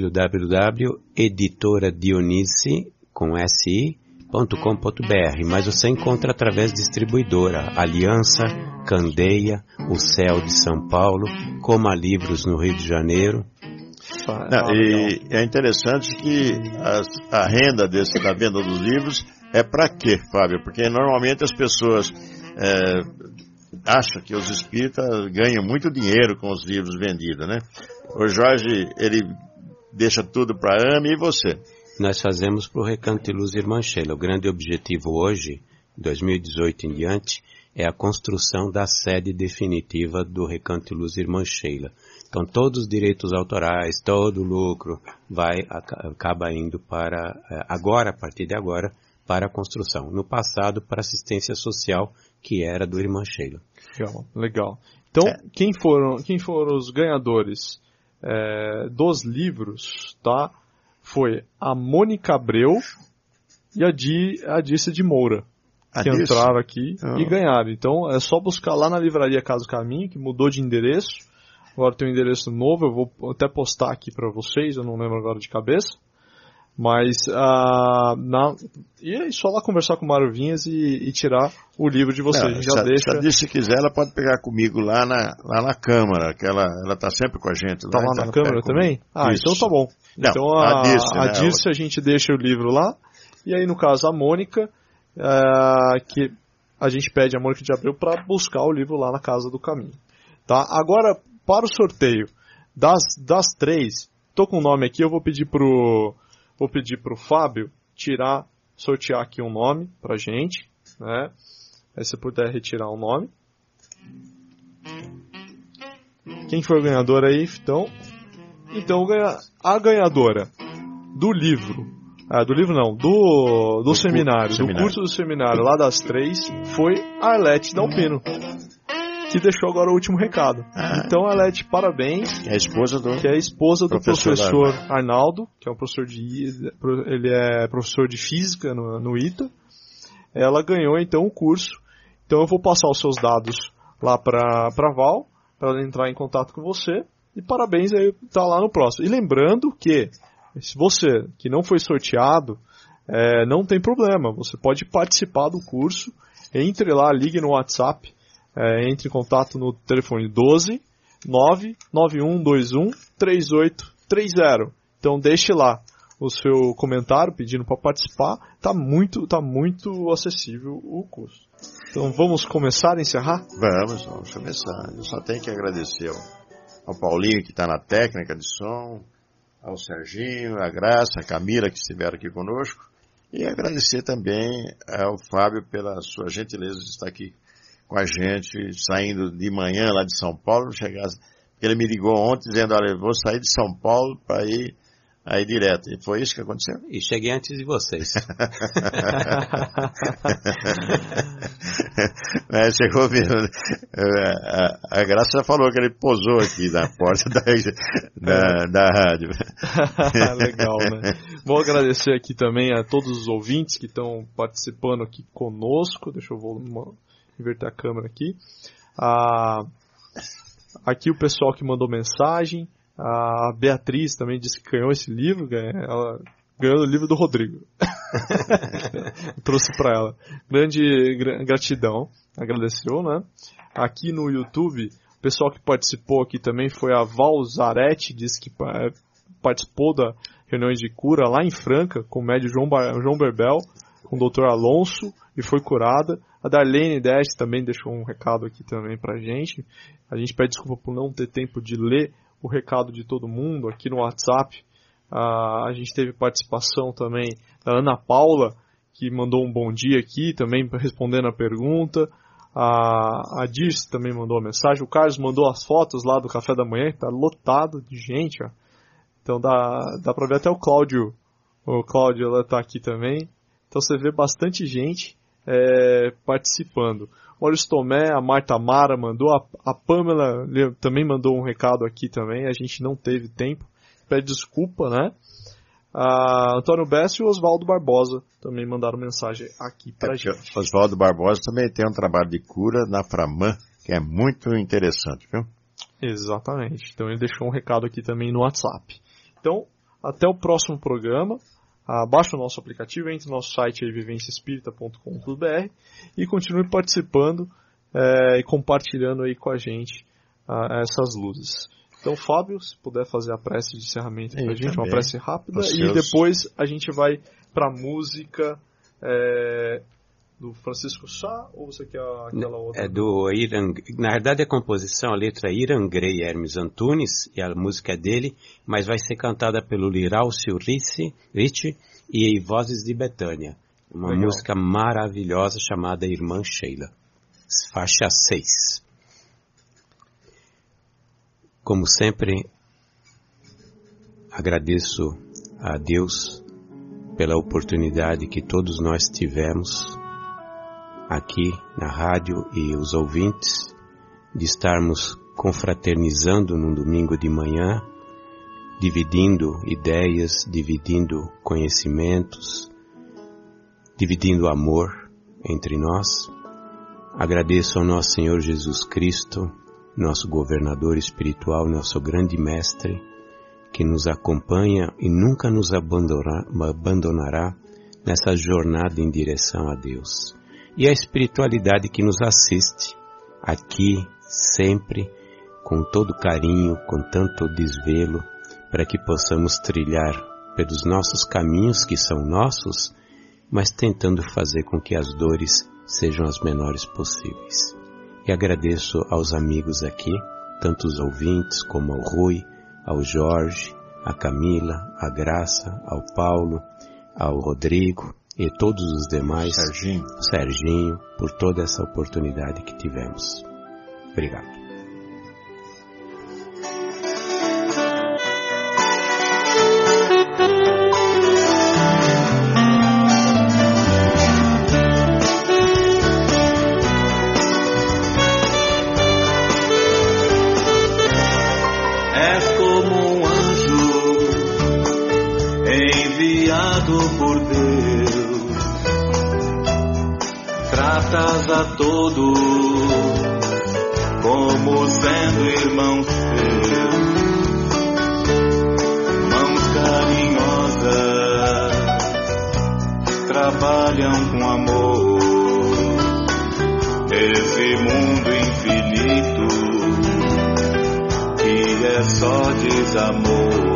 F: www.editoradionice.com.br, mas você encontra através de distribuidora Aliança, Candeia, O Céu de São Paulo, Coma Livros no Rio de Janeiro.
B: E é interessante que a renda da venda dos livros é para quê, Fábio? Porque normalmente as pessoas acham que os espíritas ganham muito dinheiro com os livros vendidos, né? O Jorge, ele deixa tudo para a AME, e você?
F: Nós fazemos para o Recanto de Luz Irmã Sheila. O grande objetivo hoje, 2018 em diante, é a construção da sede definitiva do Recanto de Luz Irmã Sheila. Então todos os direitos autorais, todo o lucro acaba indo para, agora, a partir de agora, para a construção. No passado, para assistência social, que era do Irmã Sheila.
C: Legal. Então, quem foram os ganhadores dos livros, tá? Foi a Mônica Abreu e a Dirce de Moura, que entraram aqui e ganharam. Então, é só buscar lá na livraria Casa do Caminho, que mudou de endereço. Agora tem um endereço novo, eu vou até postar aqui para vocês, eu não lembro agora de cabeça. Mas, e é só lá conversar com o Mário Vinhas e tirar o livro de vocês.
B: Se a Dirce quiser, ela pode pegar comigo lá na Câmara, que ela tá sempre com a gente.
C: Tá lá na Câmara também? Então tá bom.
B: Não,
C: então a Dirce a gente deixa o livro lá, e aí no caso a Mônica, que a gente pede a Mônica de Abreu para buscar o livro lá na Casa do Caminho. Tá? Agora, para o sorteio das três, tô com o nome aqui, eu vou pedir pro Fábio sortear aqui um nome pra gente, né? Aí se puder retirar o nome. Quem foi o ganhador aí, então? Então a ganhadora do livro, do seminário, do curso do seminário lá das três, foi a Arlete Dalpino, que deixou agora o último recado. Então, Arlete, parabéns.
B: Que é a esposa
C: do professor Arnaldo, que é um professor ele é professor de física no ITA. Ela ganhou então o curso. Então eu vou passar os seus dados lá para Val, para ela entrar em contato com você. E parabéns aí, tá lá no próximo. E lembrando que, se você que não foi sorteado, não tem problema. Você pode participar do curso. Entre lá, ligue no WhatsApp. Entre em contato no telefone 12 99121 3830. Então deixe lá o seu comentário pedindo para participar. Tá muito acessível o curso. Então vamos começar a encerrar?
B: Vamos começar. Eu só tenho que agradecer ao Paulinho, que está na técnica de som, ao Serginho, a Graça, a Camila, que estiveram aqui conosco, e agradecer também ao Fábio pela sua gentileza de estar aqui com a gente, saindo de manhã lá de São Paulo, ele me ligou ontem dizendo, olha, eu vou sair de São Paulo para ir aí direto. E foi isso que aconteceu?
F: E cheguei antes de vocês.
B: Chegou mesmo. A Graça já falou que ele posou aqui na porta da rádio.
C: Legal, né? Vou agradecer aqui também a todos os ouvintes que estão participando aqui conosco. Deixa eu inverter a câmera aqui. Aqui o pessoal que mandou mensagem. A Beatriz também disse que ganhou esse livro. Ela ganhou o livro do Rodrigo. Trouxe para ela. Grande gratidão. Agradeceu, né? Aqui no YouTube, o pessoal que participou aqui também foi a Val Zaretti, disse que participou da reuniões de cura lá em Franca, com o médium João Berbel, com o Dr. Alonso, e foi curada. A Darlene Dash também deixou um recado aqui também pra gente. A gente pede desculpa por não ter tempo de ler o recado de todo mundo aqui no WhatsApp. A gente teve participação também da Ana Paula, que mandou um bom dia aqui, também respondendo a pergunta. A Dirce também mandou uma mensagem. O Carlos mandou as fotos lá do café da manhã, que tá lotado de gente, ó. Então dá pra ver até o Cláudio. O Cláudio, ela tá aqui também. Então você vê bastante gente participando. O Maurício Tomé, a Marta Mara mandou, a Pamela também mandou um recado aqui também. A gente não teve tempo. Pede desculpa, né? A Antônio Bessa e o Oswaldo Barbosa também mandaram mensagem aqui pra gente.
B: Oswaldo Barbosa também tem um trabalho de cura na Framan, que é muito interessante, viu?
C: Exatamente. Então ele deixou um recado aqui também no WhatsApp. Então, até o próximo programa. Baixe o nosso aplicativo, entre no nosso site vivenciaespírita.com.br e continue participando e compartilhando aí com a gente essas luzes. Então, Fábio, se puder fazer a prece de encerramento pra gente, uma prece rápida, e depois a gente vai pra música do Francisco Sá, ou você quer aquela outra?
F: É do Irã. Na verdade, a composição, a letra é Irangrei Hermes Antunes, e a música é dele, mas vai ser cantada pelo Liraucio Ricci e Vozes de Betânia. Uma música maravilhosa chamada Irmã Sheila. Faixa 6. Como sempre, agradeço a Deus pela oportunidade que todos nós tivemos aqui na rádio e os ouvintes de estarmos confraternizando num domingo de manhã, dividindo ideias, dividindo conhecimentos, dividindo amor entre nós. Agradeço ao nosso Senhor Jesus Cristo, nosso governador espiritual, nosso grande mestre, que nos acompanha e nunca nos abandonará nessa jornada em direção a Deus. E a espiritualidade que nos assiste aqui, sempre, com todo carinho, com tanto desvelo, para que possamos trilhar pelos nossos caminhos, que são nossos, mas tentando fazer com que as dores sejam as menores possíveis. E agradeço aos amigos aqui, tanto os ouvintes como ao Rui, ao Jorge, a Camila, a Graça, ao Paulo, ao Rodrigo e todos os demais, Serginho, por toda essa oportunidade que tivemos. Obrigado.
H: A todos como sendo irmãos seus, mãos carinhosas, trabalham com amor esse mundo infinito que é só desamor.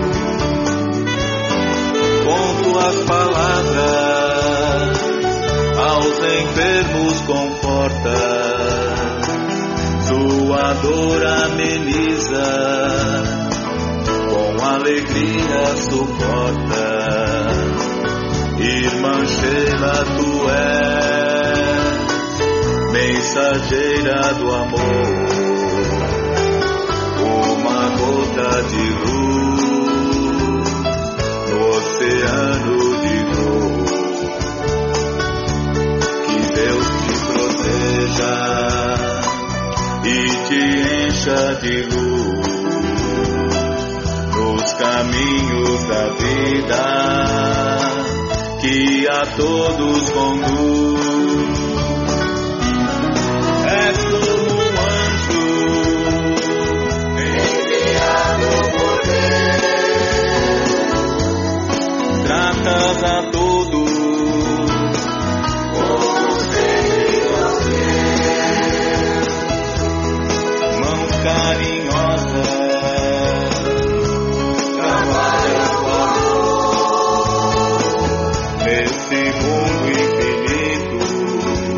H: Com tuas palavras aos enfermos conforta, sua dor ameniza, com alegria suporta. Irmã Sheila, tu és mensageira do amor, uma gota de luz no oceano de dor. Deus te proteja e te encha de luz nos caminhos da vida que a todos conduz. És como um anjo enviado por Deus, tratas a todos carinhosa, trabalha com amor nesse mundo infinito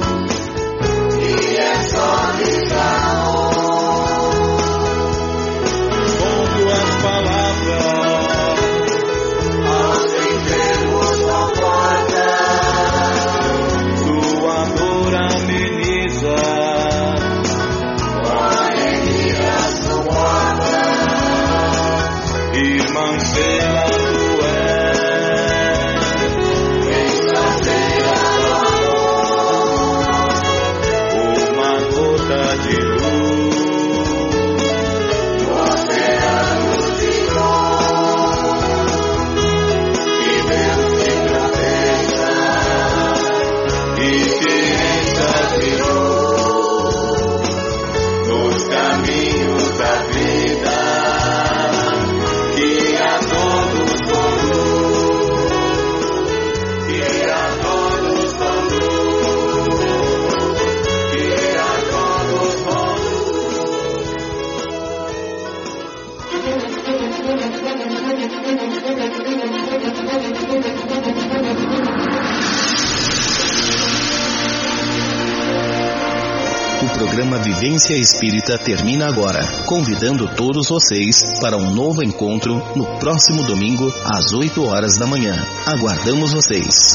A: O programa Vivência Espírita termina agora, convidando todos vocês para um novo encontro no próximo domingo às 8 horas da manhã. Aguardamos vocês.